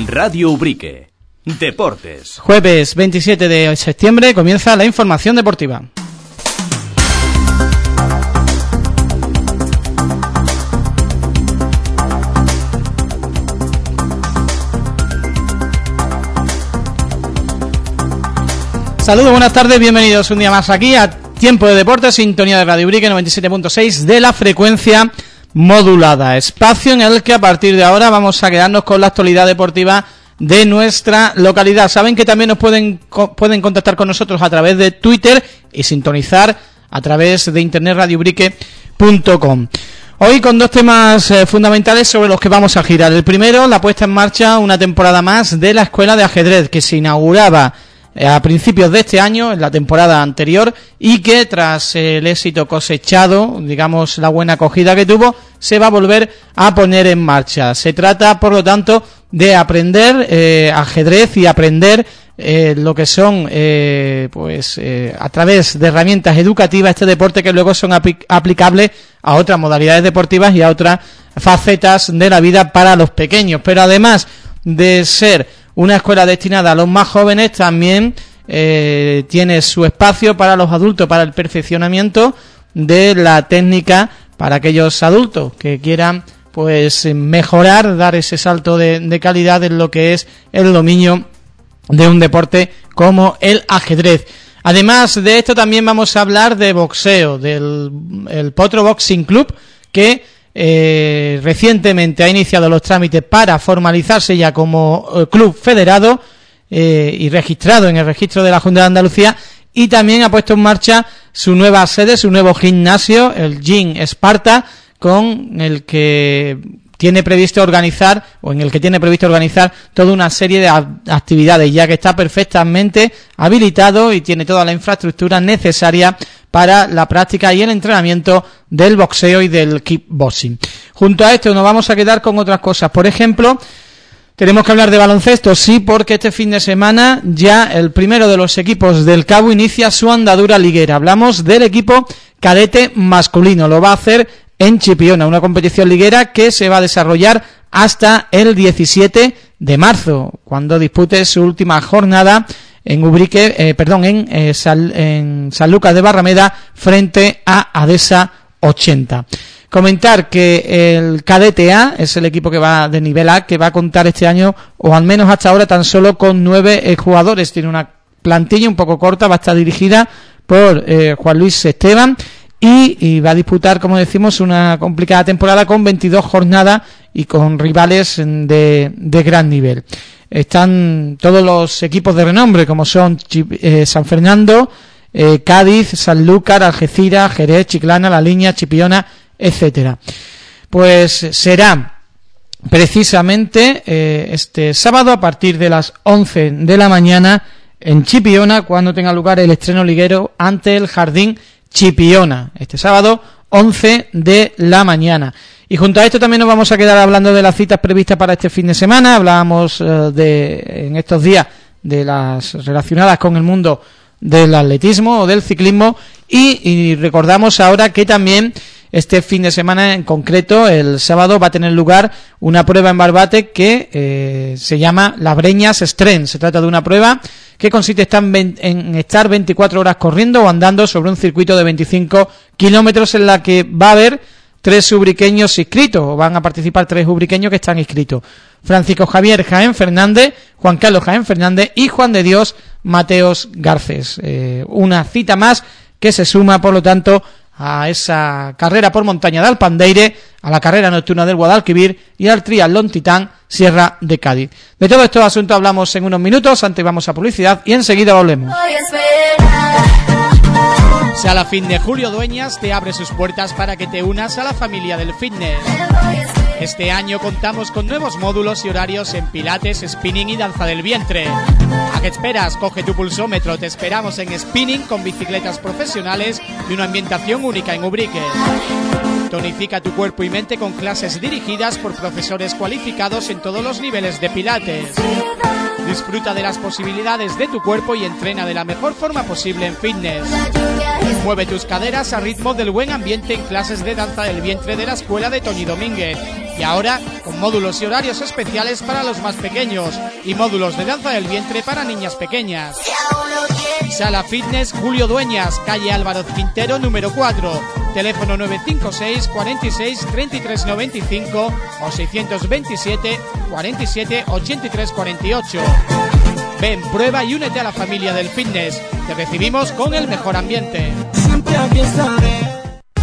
Radio Ubrique. Deportes. Jueves 27 de septiembre comienza la información deportiva. Saludos, buenas tardes, bienvenidos un día más aquí a Tiempo de Deportes, sintonía de Radio Ubrique 97.6 de la frecuencia modulada. Espacio en el que a partir de ahora vamos a quedarnos con la actualidad deportiva de nuestra localidad. Saben que también nos pueden contactar con nosotros a través de Twitter y sintonizar a través de internet radioubrique.com. Hoy con dos temas fundamentales sobre los que vamos a girar. El primero, la puesta en marcha una temporada más de la Escuela de Ajedrez, que se inauguraba a principios de este año, en la temporada anterior, y que tras el éxito cosechado, digamos la buena acogida que tuvo, se va a volver a poner en marcha. Se trata, por lo tanto, de aprender ajedrez y aprender lo que son a través de herramientas educativas este deporte, que luego son aplicables a otras modalidades deportivas y a otras facetas de la vida para los pequeños. Pero además de ser una escuela destinada a los más jóvenes, también tiene su espacio para los adultos, para el perfeccionamiento de la técnica para aquellos adultos que quieran pues mejorar, dar ese salto de calidad en lo que es el dominio de un deporte como el ajedrez. Además de esto, también vamos a hablar de boxeo, del Potro Boxing Club, que recientemente ha iniciado los trámites para formalizarse ya como club federado y registrado en el registro de la Junta de Andalucía, y también ha puesto en marcha su nueva sede, su nuevo gimnasio, el Gym Esparta, con el que tiene previsto organizar toda una serie de actividades, ya que está perfectamente habilitado y tiene toda la infraestructura necesaria para la práctica y el entrenamiento del boxeo y del kickboxing. Junto a esto nos vamos a quedar con otras cosas. Por ejemplo, tenemos que hablar de baloncesto, sí, porque este fin de semana ya el primero de los equipos del Cabo inicia su andadura liguera. Hablamos del equipo cadete masculino. Lo va a hacer en Chipiona, una competición liguera que se va a desarrollar hasta el 17 de marzo, cuando dispute su última jornada en Ubrique, en Sanlúcar de Barrameda frente a Adesa 80. Comentar que el cadete A es el equipo que va de nivel A, que va a contar este año, o al menos hasta ahora, tan solo con 9 jugadores. Tiene una plantilla un poco corta, va a estar dirigida por Juan Luis Esteban, y va a disputar, como decimos, una complicada temporada con 22 jornadas y con rivales de gran nivel. Están todos los equipos de renombre, como son San Fernando, Cádiz, Sanlúcar, Algeciras, Jerez, Chiclana, La Línea, Chipiona, etcétera. Pues será precisamente este sábado a partir de las 11 de la mañana en Chipiona, cuando tenga lugar el estreno liguero ante el Jardín Chipiona, este sábado 11 de la mañana. Y junto a esto también nos vamos a quedar hablando de las citas previstas para este fin de semana. Hablábamos en estos días de las relacionadas con el mundo del atletismo o del ciclismo, y recordamos ahora que también este fin de semana, en concreto el sábado, va a tener lugar una prueba en Barbate que se llama la Breñas Strength. Se trata de una prueba que consiste en estar 24 horas corriendo o andando sobre un circuito de 25 kilómetros, en la que va a haber 3 ubriqueños inscritos, o van a participar 3 ubriqueños que están inscritos: Francisco Javier Jaén Fernández, Juan Carlos Jaén Fernández y Juan de Dios Mateos Garcés. Una cita más que se suma, por lo tanto, a esa carrera por montaña de Alpandeire, a la carrera nocturna del Guadalquivir y al triatlón Titán Sierra de Cádiz. De todos estos asuntos hablamos en unos minutos. Antes vamos a publicidad y enseguida volvemos. Sala Fin de Julio Dueñas te abre sus puertas para que te unas a la familia del fitness. Este año contamos con nuevos módulos y horarios en pilates, spinning y danza del vientre. ¿A qué esperas? Coge tu pulsómetro. Te esperamos en spinning con bicicletas profesionales y una ambientación única en Ubrique. Tonifica tu cuerpo y mente con clases dirigidas por profesores cualificados en todos los niveles de pilates. Disfruta de las posibilidades de tu cuerpo y entrena de la mejor forma posible en fitness. Mueve tus caderas a ritmo del buen ambiente en clases de danza del vientre de la escuela de Toni Domínguez y ahora con módulos y horarios especiales para los más pequeños y módulos de danza del vientre para niñas pequeñas. Sala Fitness Julio Dueñas, calle Álvaro Quintero número 4, teléfono 956 46 33 95 o 627 47 83 48. Ven, prueba y únete a la familia del fitness. Te recibimos con el mejor ambiente. Siempre aquí estaré.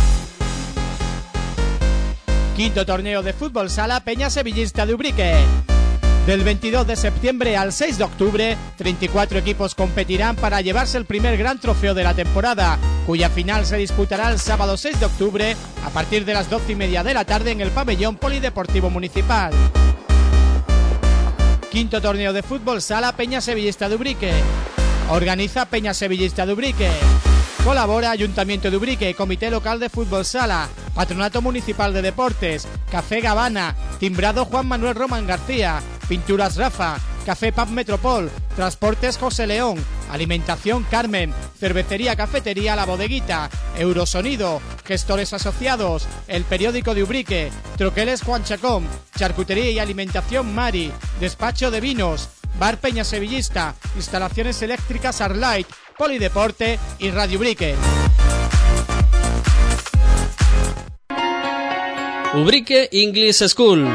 Quinto torneo de fútbol sala Peña Sevillista de Ubrique. Del 22 de septiembre al 6 de octubre, 34 equipos competirán para llevarse el primer gran trofeo de la temporada, cuya final se disputará el sábado 6 de octubre a partir de las 12:30 de la tarde en el pabellón polideportivo municipal. Quinto torneo de fútbol sala Peña Sevillista de Ubrique. Organiza Peña Sevillista de Ubrique. Colabora Ayuntamiento de Ubrique, Comité Local de Fútbol Sala, Patronato Municipal de Deportes, Café Gavana, Timbrado Juan Manuel Román García, Pinturas Rafa, Café Pub Metropol, Transportes José León, Alimentación Carmen, Cervecería Cafetería La Bodeguita, Eurosonido, Gestores Asociados, El Periódico de Ubrique, Troqueles Juan Chacón, Charcutería y Alimentación Mari, Despacho de Vinos, Bar Peña Sevillista, Instalaciones Eléctricas Arlight, Polideporte y Radio Ubrique. Ubrique English School.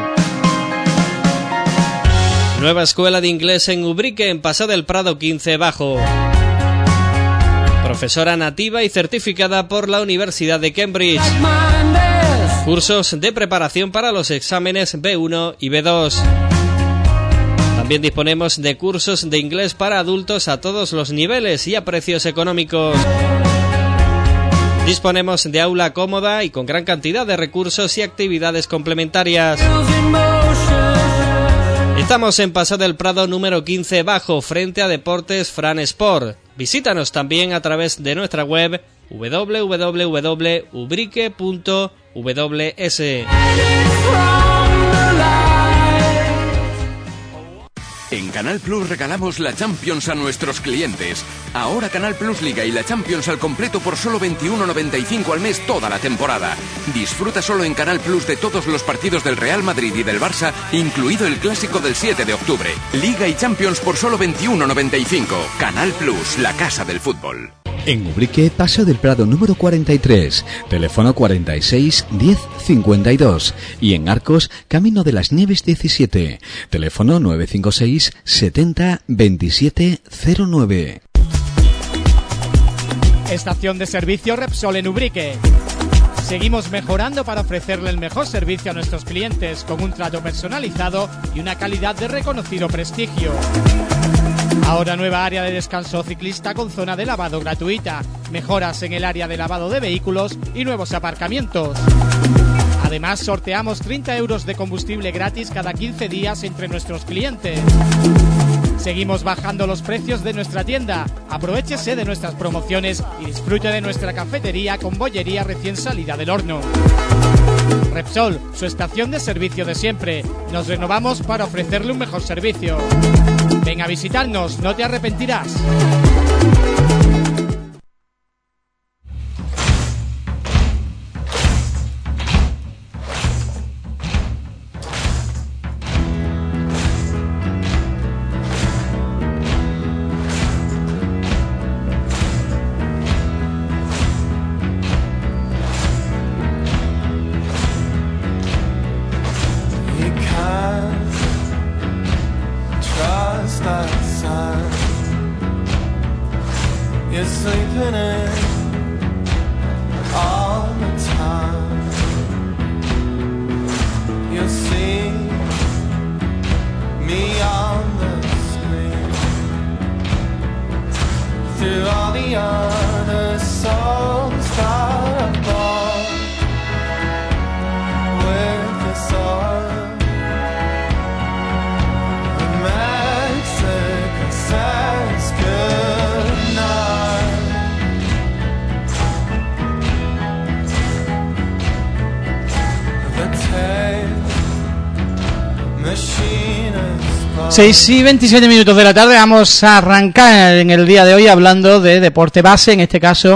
Nueva escuela de inglés en Ubrique, en Paseo del Prado 15 Bajo. Profesora nativa y certificada por la Universidad de Cambridge. Cursos de preparación para los exámenes B1 y B2. También disponemos de cursos de inglés para adultos a todos los niveles y a precios económicos. Disponemos de aula cómoda y con gran cantidad de recursos y actividades complementarias. Estamos en Paseo del Prado número 15 Bajo, frente a Deportes Fran Sport. Visítanos también a través de nuestra web www.ubrique.ws. En Canal Plus regalamos la Champions a nuestros clientes. Ahora Canal Plus Liga y la Champions al completo por solo 21,95 al mes toda la temporada. Disfruta solo en Canal Plus de todos los partidos del Real Madrid y del Barça, incluido el clásico del 7 de octubre. Liga y Champions por solo 21,95. Canal Plus, la casa del fútbol. En Ubrique, Paseo del Prado número 43, teléfono 46 10 52. Y en Arcos, Camino de las Nieves 17, teléfono 956 70 27 09. Estación de servicio Repsol en Ubrique. Seguimos mejorando para ofrecerle el mejor servicio a nuestros clientes con un trato personalizado y una calidad de reconocido prestigio. Ahora nueva área de descanso ciclista con zona de lavado gratuita, mejoras en el área de lavado de vehículos y nuevos aparcamientos. Además, sorteamos 30 euros de combustible gratis cada 15 días entre nuestros clientes. Seguimos bajando los precios de nuestra tienda. Aprovechese de nuestras promociones y disfrute de nuestra cafetería con bollería recién salida del horno. Repsol, su estación de servicio de siempre. Nos renovamos para ofrecerle un mejor servicio. Ven a visitarnos, no te arrepentirás. Seis y 27 minutos de la tarde. Vamos a arrancar en el día de hoy hablando de deporte base, en este caso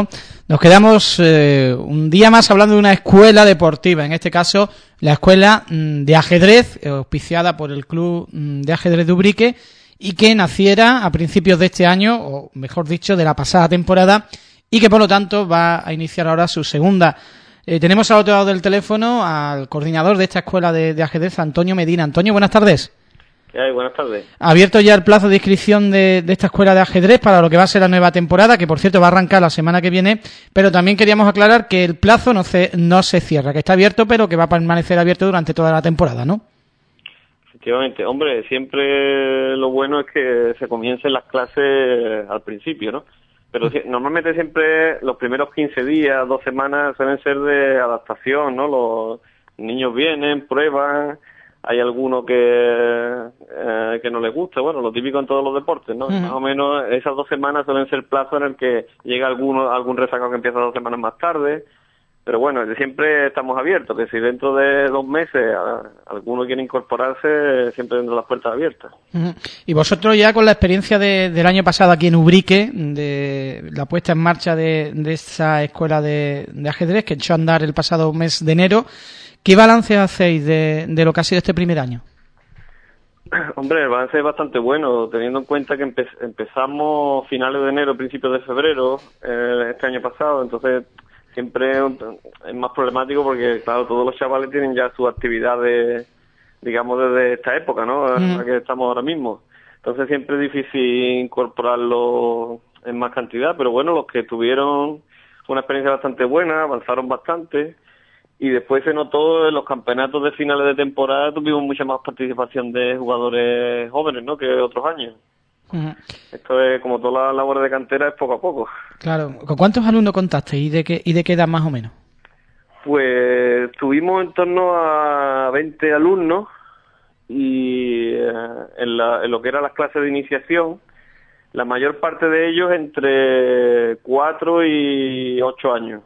Nos quedamos un día más hablando de una escuela deportiva, en este caso la escuela de ajedrez, auspiciada por el Club de Ajedrez de Ubrique, y que naciera a principios de este año, o mejor dicho, de la pasada temporada, y que por lo tanto va a iniciar ahora su segunda. Tenemos al otro lado del teléfono al coordinador de esta escuela de ajedrez, Antonio Medina. Antonio, buenas tardes. ¿Qué hay? Buenas tardes. Ha abierto ya el plazo de inscripción de esta escuela de ajedrez para lo que va a ser la nueva temporada, que por cierto va a arrancar la semana que viene, pero también queríamos aclarar que el plazo no se cierra, que está abierto, pero que va a permanecer abierto durante toda la temporada, ¿no? Efectivamente. Hombre, siempre lo bueno es que se comiencen las clases al principio, ¿no? Pero normalmente siempre los primeros 15 días, 2 semanas suelen ser de adaptación, ¿no? Los niños vienen, prueban, hay alguno que no les gusta, bueno, lo típico en todos los deportes, ¿no? Más o menos esas 2 semanas suelen ser el plazo en el que llega algún rezagado que empieza 2 semanas más tarde, pero bueno, siempre estamos abiertos, que si dentro de 2 meses alguno quiere incorporarse, siempre dentro de las puertas abiertas. Y vosotros ya con la experiencia del año pasado aquí en Ubrique, de la puesta en marcha de esa escuela de ajedrez que echó a andar el pasado mes de enero, ¿qué balance hacéis de lo que ha sido este primer año? Hombre, el balance es bastante bueno, teniendo en cuenta que empezamos finales de enero, principios de febrero, este año pasado, entonces siempre es más problemático porque, claro, todos los chavales tienen ya sus actividades, digamos, desde esta época, ¿no? En la que estamos ahora mismo. Entonces siempre es difícil incorporarlo en más cantidad, pero bueno, los que tuvieron una experiencia bastante buena, avanzaron bastante. Y después se notó en los campeonatos de finales de temporada, tuvimos mucha más participación de jugadores jóvenes, ¿no?, que otros años. Esto es, como toda la labor de cantera, es poco a poco. Claro. ¿Con cuántos alumnos contaste y de qué edad más o menos? Pues tuvimos en torno a 20 alumnos y en lo que eran las clases de iniciación, la mayor parte de ellos entre 4 y 8 años.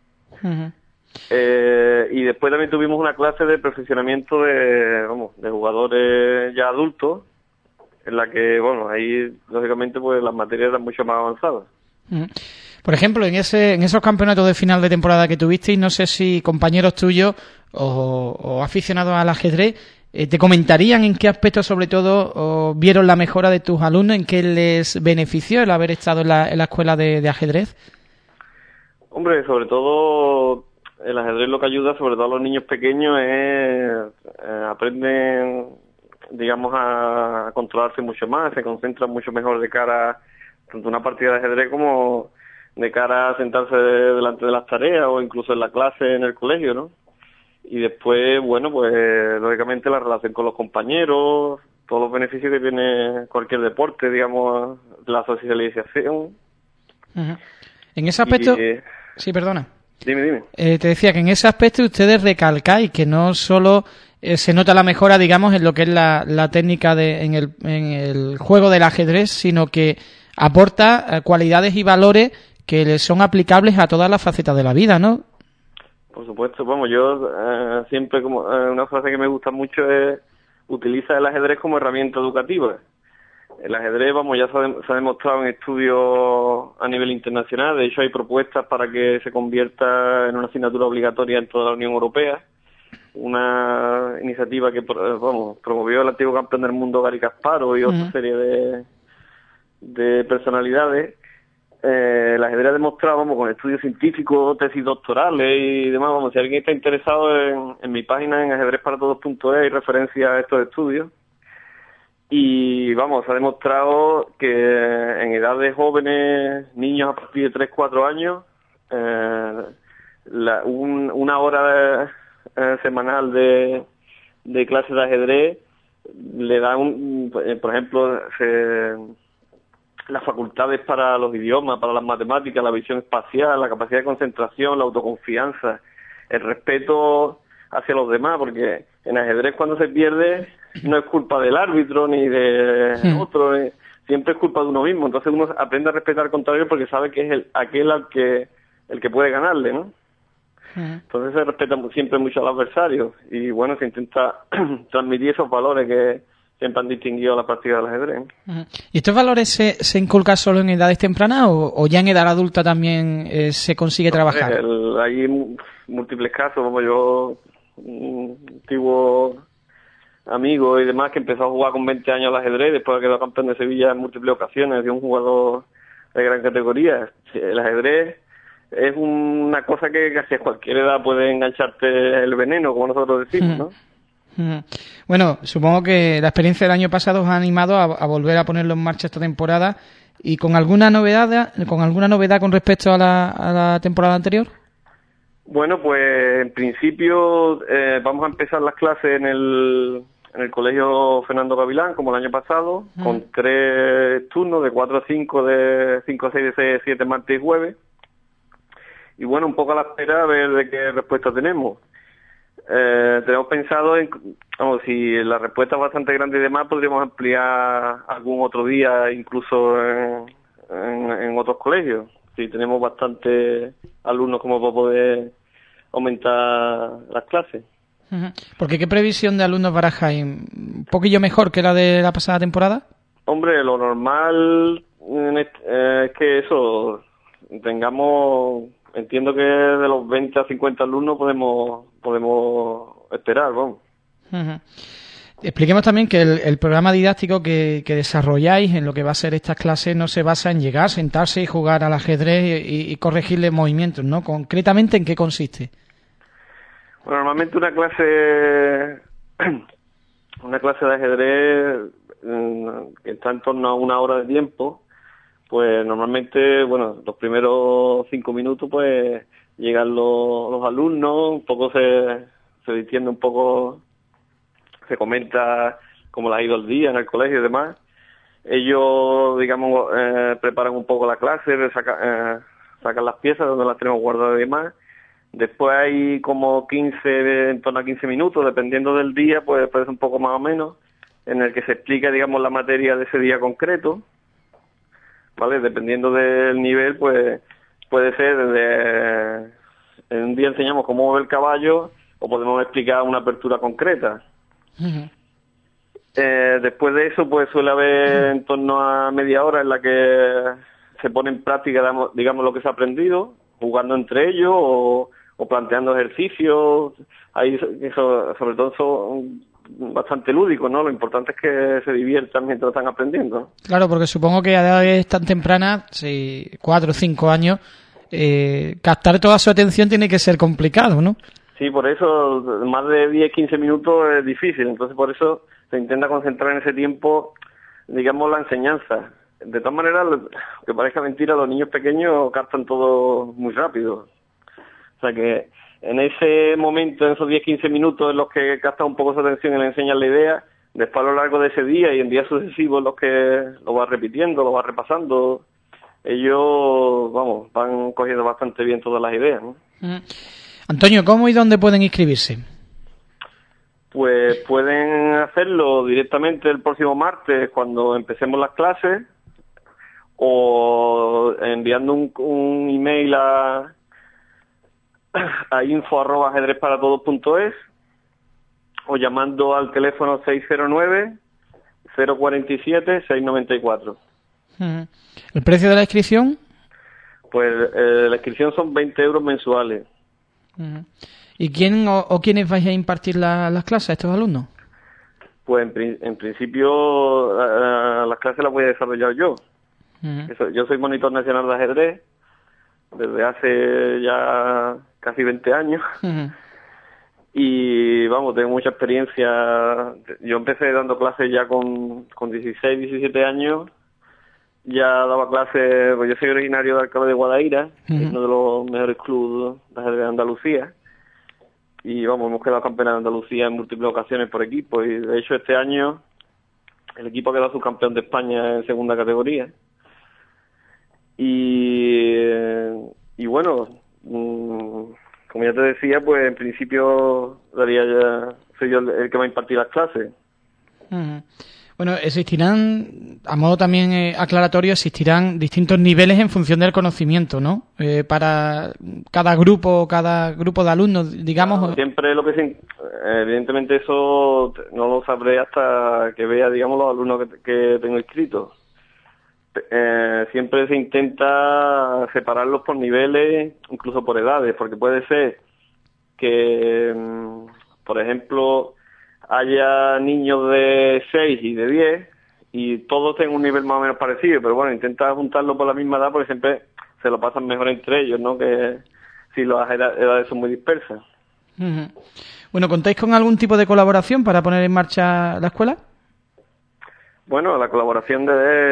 Y después también tuvimos una clase de perfeccionamiento de jugadores ya adultos, en la que, bueno, ahí lógicamente pues las materias eran mucho más avanzadas. Por ejemplo, en esos campeonatos de final de temporada que tuvisteis, no sé si compañeros tuyos o aficionados al ajedrez te comentarían en qué aspectos sobre todo vieron la mejora de tus alumnos, en qué les benefició el haber estado en la escuela de ajedrez. Hombre, sobre todo el ajedrez lo que ayuda sobre todo a los niños pequeños es aprenden, digamos, a controlarse mucho más, se concentran mucho mejor de cara tanto a una partida de ajedrez como de cara a sentarse delante de las tareas o incluso en la clase en el colegio, ¿no? Y después, bueno, pues lógicamente la relación con los compañeros, todos los beneficios que tiene cualquier deporte, digamos, la socialización. En ese aspecto... Sí, perdona. Dime. Te decía que en ese aspecto ustedes recalcáis que no solo se nota la mejora, digamos, en lo que es la técnica en el juego del ajedrez, sino que aporta cualidades y valores que les son aplicables a todas las facetas de la vida, ¿no? Por supuesto, vamos, yo siempre como una frase que me gusta mucho es utiliza el ajedrez como herramienta educativa. El ajedrez, vamos, ya se ha demostrado en estudios a nivel internacional. De hecho, hay propuestas para que se convierta en una asignatura obligatoria en toda la Unión Europea. Una iniciativa que, vamos, promovió el antiguo campeón del mundo Garry Kasparov y otra serie de personalidades. El ajedrez ha demostrado, vamos, con estudios científicos, tesis doctorales y demás, vamos, si alguien está interesado en mi página en ajedrezparatodos.es hay referencia a estos estudios. Y vamos, se ha demostrado que en edades jóvenes, niños a partir de 3-4 años, una hora semanal de clases de ajedrez le da por ejemplo, las facultades para los idiomas, para las matemáticas, la visión espacial, la capacidad de concentración, la autoconfianza, el respeto hacia los demás, porque en ajedrez cuando se pierde no es culpa del árbitro ni de otro, siempre es culpa de uno mismo. Entonces uno aprende a respetar al contrario porque sabe que es el que puede ganarle, ¿no? Entonces se respeta siempre mucho al adversario y bueno, se intenta transmitir esos valores que siempre han distinguido la práctica del ajedrez. ¿Y estos valores se inculcan solo en edades tempranas o ya en edad adulta también se consigue trabajar? Hay múltiples casos, como yo, un antiguo amigo y demás que empezó a jugar con 20 años al ajedrez, después ha quedado campeón de Sevilla en múltiples ocasiones, de un jugador de gran categoría. El ajedrez es una cosa que casi a cualquier edad puede engancharte el veneno, como nosotros decimos, ¿no? Bueno, supongo que la experiencia del año pasado os ha animado a volver a ponerlo en marcha esta temporada, y con alguna novedad con respecto a la temporada anterior. Bueno, pues en principio vamos a empezar las clases en el colegio Fernando Gavilán, como el año pasado, con 3 turnos de 4 a 5, de 5 a 6, de 6 a 7, martes y jueves. Y bueno, un poco a la espera a ver de qué respuesta tenemos. Tenemos pensado si la respuesta es bastante grande y demás, podríamos ampliar algún otro día, incluso en otros colegios. Si tenemos bastantes alumnos como para poder aumentar las clases. Porque ¿qué previsión de alumnos barajáis? ¿Un poquillo mejor que la de la pasada temporada? Hombre, lo normal es que entiendo que de los 20 a 50 alumnos podemos esperar, vamos. Expliquemos también que el programa didáctico que desarrolláis en lo que va a ser estas clases no se basa en llegar, sentarse y jugar al ajedrez y corregirle movimientos, ¿no? Concretamente, ¿en qué consiste? Bueno, normalmente una clase de ajedrez que está en torno a 1 hora de tiempo, pues normalmente, los primeros 5 minutos, pues llegan los alumnos, un poco se distiende un poco, se comenta cómo le ha ido el día en el colegio y demás. Ellos, digamos, preparan un poco la clase, sacan las piezas donde las tenemos guardadas y demás. Después hay como en torno a 15 minutos, dependiendo del día, pues puede ser un poco más o menos, en el que se explica, digamos, la materia de ese día concreto. ¿Vale? Dependiendo del nivel, pues puede ser en un día enseñamos cómo mover el caballo o podemos explicar una apertura concreta. Después de eso, pues suele haber en torno a media hora en la que se pone en práctica, digamos, lo que se ha aprendido, jugando entre ellos o planteando ejercicios. Ahí, sobre todo, son bastante lúdicos, ¿no? Lo importante es que se diviertan mientras están aprendiendo. Claro, porque supongo que a edades tan tempranas, 4 o 5 años, captar toda su atención tiene que ser complicado, ¿no? Sí, por eso más de 10-15 minutos es difícil, entonces por eso se intenta concentrar en ese tiempo, digamos, la enseñanza. De todas maneras, que parezca mentira, los niños pequeños captan todo muy rápido. O sea que en ese momento, en esos 10-15 minutos en los que captan un poco su atención y le enseñan la idea, después a lo largo de ese día y en días sucesivos los que lo va repitiendo, lo va repasando, ellos, van cogiendo bastante bien todas las ideas, ¿no? Antonio, ¿cómo y dónde pueden inscribirse? Pues pueden hacerlo directamente el próximo martes cuando empecemos las clases, o enviando un email a info@ajedrezparatodos.es o llamando al teléfono 609-047-694. ¿El precio de la inscripción? Pues la inscripción son 20 euros mensuales. ¿Y quién o quiénes vais a impartir las clases a estos alumnos? Pues en principio las clases las voy a desarrollar yo. Yo soy monitor nacional de ajedrez desde hace ya casi 20 años. Y tengo mucha experiencia. Yo empecé dando clases ya con 16, 17 años. Ya daba clases, pues yo soy originario de Alcalá de Guadaira, uno de los mejores clubes de ajedrez de Andalucía. Y hemos quedado campeones de Andalucía en múltiples ocasiones por equipo. Y de hecho este año el equipo ha quedado subcampeón de España en segunda categoría. Y bueno, como ya te decía, pues en principio soy yo el que va a impartir las clases. Bueno, existirán, a modo también aclaratorio, existirán distintos niveles en función del conocimiento, ¿no? Para cada grupo de alumnos, digamos. Claro, siempre lo que evidentemente eso no lo sabré hasta que vea, digamos, los alumnos que tengo inscritos. Siempre se intenta separarlos por niveles, incluso por edades, porque puede ser que, por ejemplo, haya niños de 6 y de 10 y todos tengan un nivel más o menos parecido, pero bueno, intenta juntarlo por la misma edad porque siempre se lo pasan mejor entre ellos, ¿no? Que si las edades son muy dispersas. Uh-huh. Bueno, ¿contáis con algún tipo de colaboración para poner en marcha la escuela? Bueno, la colaboración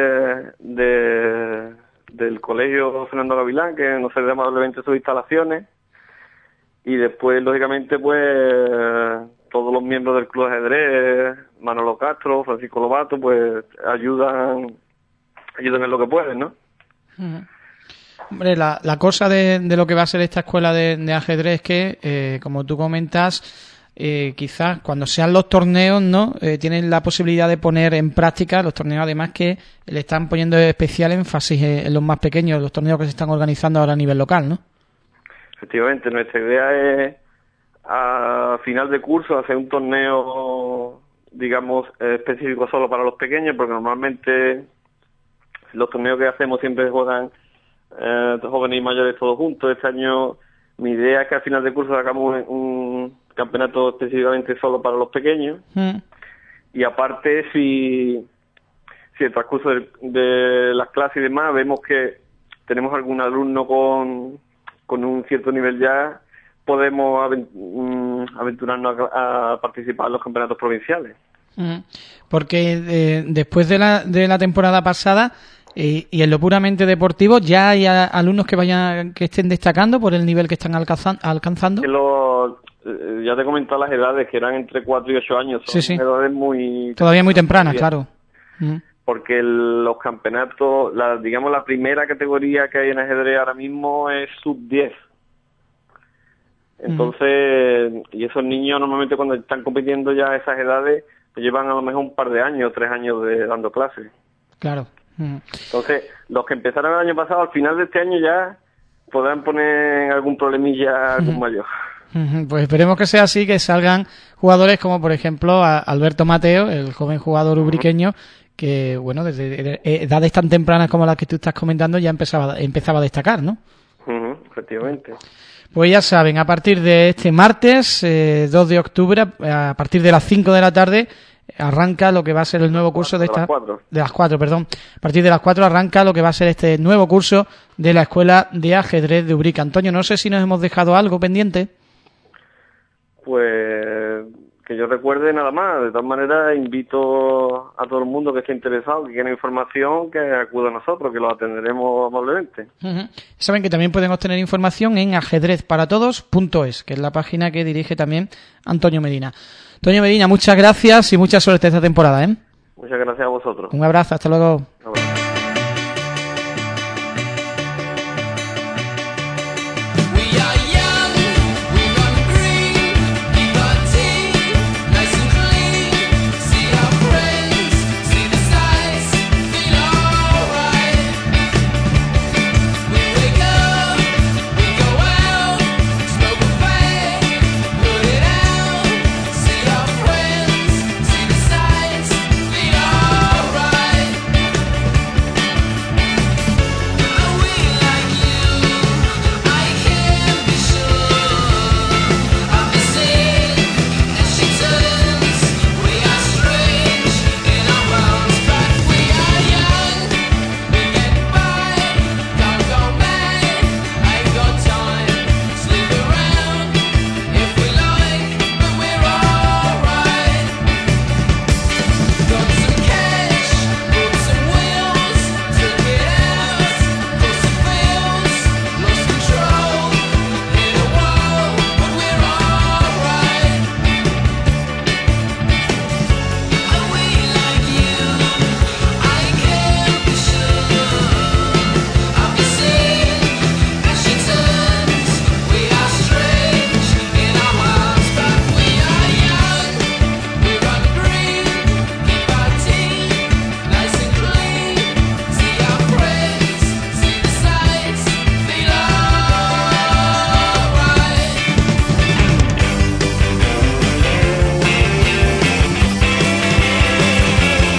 del Colegio Fernando Gavilán, que nos cede amablemente sus instalaciones, y después, lógicamente, pues todos los miembros del Club de Ajedrez, Manolo Castro, Francisco Lobato, pues ayudan en lo que pueden, ¿no? Uh-huh. Hombre, la cosa de lo que va a ser esta escuela de ajedrez es que, como tú comentas, quizás cuando sean los torneos, ¿no? Tienen la posibilidad de poner en práctica los torneos, además que le están poniendo especial énfasis en los más pequeños, los torneos que se están organizando ahora a nivel local, ¿no? Efectivamente, nuestra idea es a final de curso hacer un torneo, digamos, específico solo para los pequeños, porque normalmente los torneos que hacemos siempre juegan jóvenes y mayores todos juntos. Este año mi idea es que al final de curso hagamos un campeonato específicamente solo para los pequeños. Y aparte, si el transcurso de las clases y demás vemos que tenemos algún alumno con un cierto nivel ya, podemos aventurarnos a participar en los campeonatos provinciales. Porque después de la temporada pasada y en lo puramente deportivo, ¿ya hay alumnos que estén destacando por el nivel que están alcanzando? Ya te he comentado las edades, que eran entre 4 y 8 años. Son edades todavía muy tempranas, claro. Porque los campeonatos, digamos la primera categoría que hay en ajedrez ahora mismo es sub-10. Entonces, y esos niños normalmente cuando están compitiendo ya a esas edades, pues llevan a lo mejor un par de años, 3 años dando clases. Claro. Entonces, los que empezaron el año pasado, al final de este año ya podrán poner algún problemilla algún mayor. Pues esperemos que sea así, que salgan jugadores como por ejemplo Alberto Mateo, el joven jugador ubriqueño, que bueno, desde edades tan tempranas como las que tú estás comentando ya empezaba a destacar, ¿no? Efectivamente. Pues ya saben, a partir de este martes 2 de octubre, a partir de las 5 de la tarde, arranca lo que va a ser el nuevo curso de las 4, perdón. A partir de las 4 arranca lo que va a ser este nuevo curso de la Escuela de Ajedrez de Ubrique. Antonio, no sé si nos hemos dejado algo pendiente. Pues que yo recuerde nada más. De todas maneras, invito a todo el mundo que esté interesado, que quiera información, que acuda a nosotros, que lo atenderemos amablemente. Saben que también pueden obtener información en ajedrezparatodos.es, que es la página que dirige también Antonio Medina. Antonio Medina, muchas gracias y mucha suerte esta temporada, ¿eh? Muchas gracias a vosotros. Un abrazo, hasta luego. Un abrazo.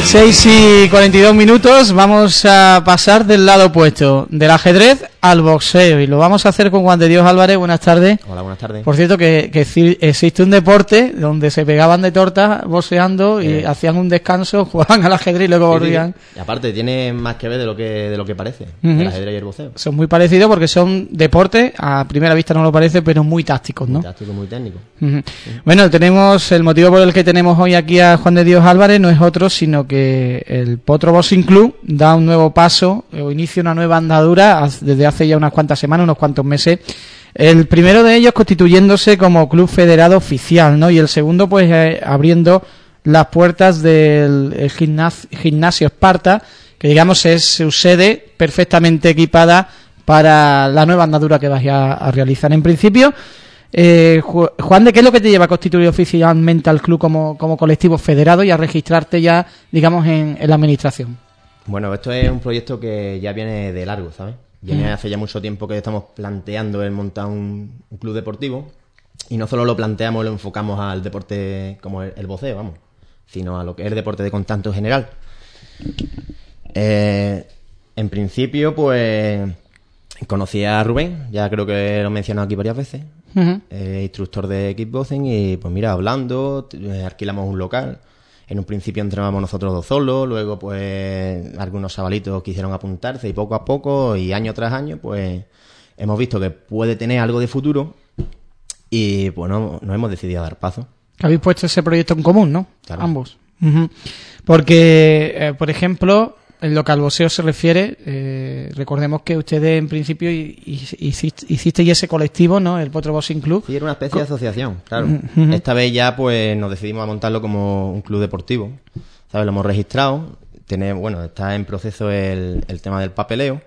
6:42, vamos a pasar del lado opuesto, del ajedrez al boxeo, y lo vamos a hacer con Juan de Dios Álvarez. Buenas tardes. Hola, buenas tardes. Por cierto, que existe un deporte donde se pegaban de tortas boxeando y hacían un descanso, jugaban al ajedrez y luego volvían. Sí. Y aparte, tiene más que ver de lo que parece, el ajedrez y el boxeo. Son muy parecidos porque son deportes, a primera vista no lo parece, pero muy tácticos, ¿no? Muy tácticos, muy técnicos. Bueno, tenemos el motivo por el que tenemos hoy aquí a Juan de Dios Álvarez, no es otro, sino que el Potro Boxing Club da un nuevo paso o inicia una nueva andadura desde hace ya unas cuantas semanas, unos cuantos meses. El primero de ellos constituyéndose como club federado oficial, ¿no? Y el segundo, pues, abriendo las puertas del gimnasio Esparta, que digamos es su sede perfectamente equipada para la nueva andadura que vais a realizar. En principio, Juan, ¿de qué es lo que te lleva a constituir oficialmente al club como colectivo federado y a registrarte ya, digamos, en la administración? Bueno, esto es un proyecto que ya viene de largo, ¿sabes? Viene hace ya mucho tiempo que estamos planteando el montar un club deportivo, y no solo lo planteamos, lo enfocamos al deporte como el boxeo, vamos, sino a lo que es el deporte de contacto en general. En principio, pues, conocí a Rubén, ya creo que lo he mencionado aquí varias veces, instructor de kickboxing, y pues mira, hablando, alquilamos un local. En un principio entrenábamos nosotros dos solos, luego pues algunos chavalitos quisieron apuntarse, y poco a poco y año tras año pues hemos visto que puede tener algo de futuro, y bueno, nos hemos decidido a dar paso. Habéis puesto ese proyecto en común, ¿no? Claro. Ambos. Porque, por ejemplo, en lo que al boxeo se refiere, recordemos que ustedes en principio hicisteis ese colectivo, ¿no? El Potro Boxing Club. Sí, era una especie de asociación, claro. Esta vez ya pues nos decidimos a montarlo como un club deportivo, ¿sabes? Lo hemos registrado, está en proceso el tema del papeleo,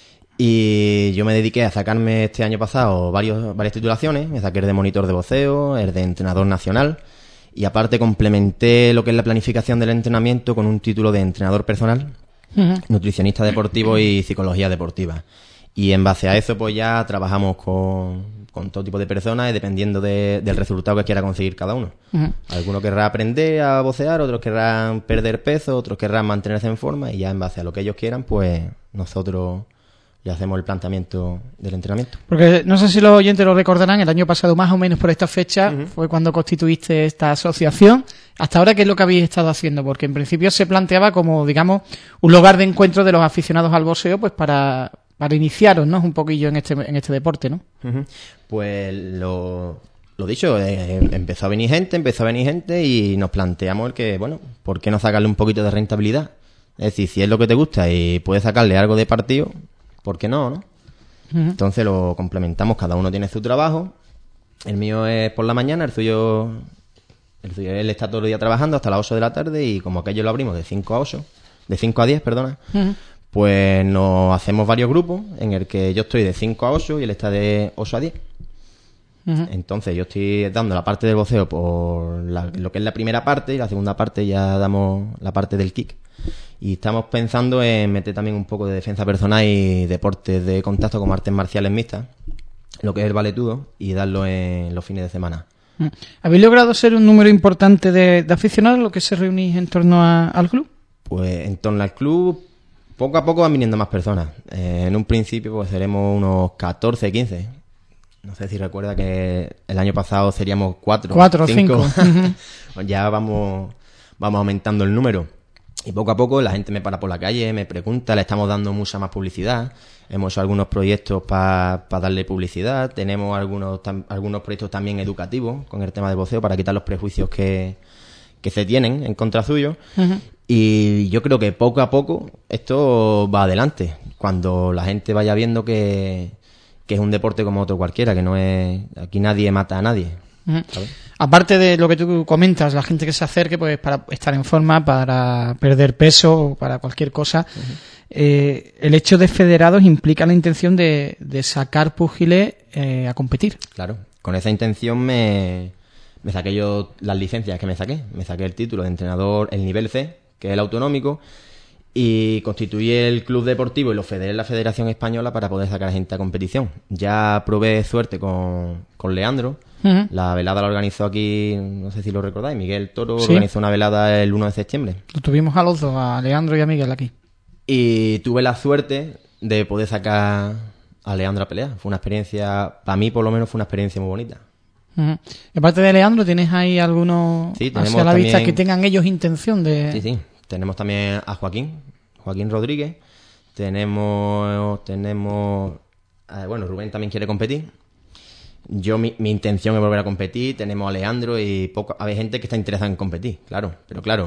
y yo me dediqué a sacarme este año pasado varias titulaciones. Me saqué el de monitor de boxeo, el de entrenador nacional, y aparte complementé lo que es la planificación del entrenamiento con un título de entrenador personal, nutricionista deportivo y psicología deportiva. Y en base a eso pues ya trabajamos con todo tipo de personas, y dependiendo del resultado que quiera conseguir cada uno. Algunos querrán aprender a boxear, otros querrán perder peso, otros querrán mantenerse en forma, y ya en base a lo que ellos quieran pues nosotros ya hacemos el planteamiento del entrenamiento. Porque no sé si los oyentes lo recordarán, el año pasado más o menos por esta fecha fue cuando constituiste esta asociación. Hasta ahora, ¿qué es lo que habéis estado haciendo? Porque en principio se planteaba como, digamos, un lugar de encuentro de los aficionados al boxeo, pues para iniciaros, ¿no? Un poquillo en este deporte, ¿no? Pues lo dicho, empezó a venir gente, y nos planteamos el que, bueno, ¿por qué no sacarle un poquito de rentabilidad? Es decir, si es lo que te gusta y puedes sacarle algo de partido, ¿por qué no? Entonces lo complementamos, cada uno tiene su trabajo. El mío es por la mañana, el suyo él está todo el día trabajando hasta las 8 de la tarde, y como aquello lo abrimos de 5 a 10, pues nos hacemos varios grupos en el que yo estoy de 5 a 8 y él está de 8 a 10. Entonces yo estoy dando la parte del boxeo por lo que es la primera parte, y la segunda parte ya damos la parte del kick. Y estamos pensando en meter también un poco de defensa personal y deportes de contacto como artes marciales mixtas, lo que es el valetudo, y darlo en los fines de semana. ¿Habéis logrado ser un número importante de aficionados lo que se reunís en torno al club? Pues en torno al club poco a poco van viniendo más personas. En un principio pues seremos unos 14, 15. No sé si recuerda que el año pasado seríamos 4 o 5. Ya vamos aumentando el número. Y poco a poco la gente me para por la calle, me pregunta, le estamos dando mucha más publicidad. Hemos hecho algunos proyectos para darle publicidad. Tenemos algunos proyectos también educativos con el tema del boxeo para quitar los prejuicios que se tienen en contra suyo. Y yo creo que poco a poco esto va adelante. Cuando la gente vaya viendo que es un deporte como otro cualquiera, que no es... Aquí nadie mata a nadie, ¿sabes? Aparte de lo que tú comentas, la gente que se acerque pues para estar en forma, para perder peso o para cualquier cosa, el hecho de federados implica la intención de sacar púgiles a competir. Claro, con esa intención me saqué yo las licencias que me saqué el título de entrenador, el nivel C, que es el autonómico, y constituí el club deportivo y lo federé en la Federación Española para poder sacar gente a competición. Ya probé suerte con Leandro. La velada la organizó aquí, no sé si lo recordáis, Miguel Toro. Sí. Organizó una velada el 1 de septiembre. Lo tuvimos a los dos, a Leandro y a Miguel aquí. Y tuve la suerte de poder sacar a Leandro a pelear. Fue una experiencia, para mí por lo menos fue una experiencia muy bonita. Y aparte de Leandro, ¿tienes ahí algunos Sí, tenemos hacia la vista también- que tengan ellos intención de...? Sí. Tenemos también a Joaquín Rodríguez. Tenemos bueno, Rubén también quiere competir. Mi intención es volver a competir. Tenemos a Leandro y hay gente que está interesada en competir, claro. Pero claro,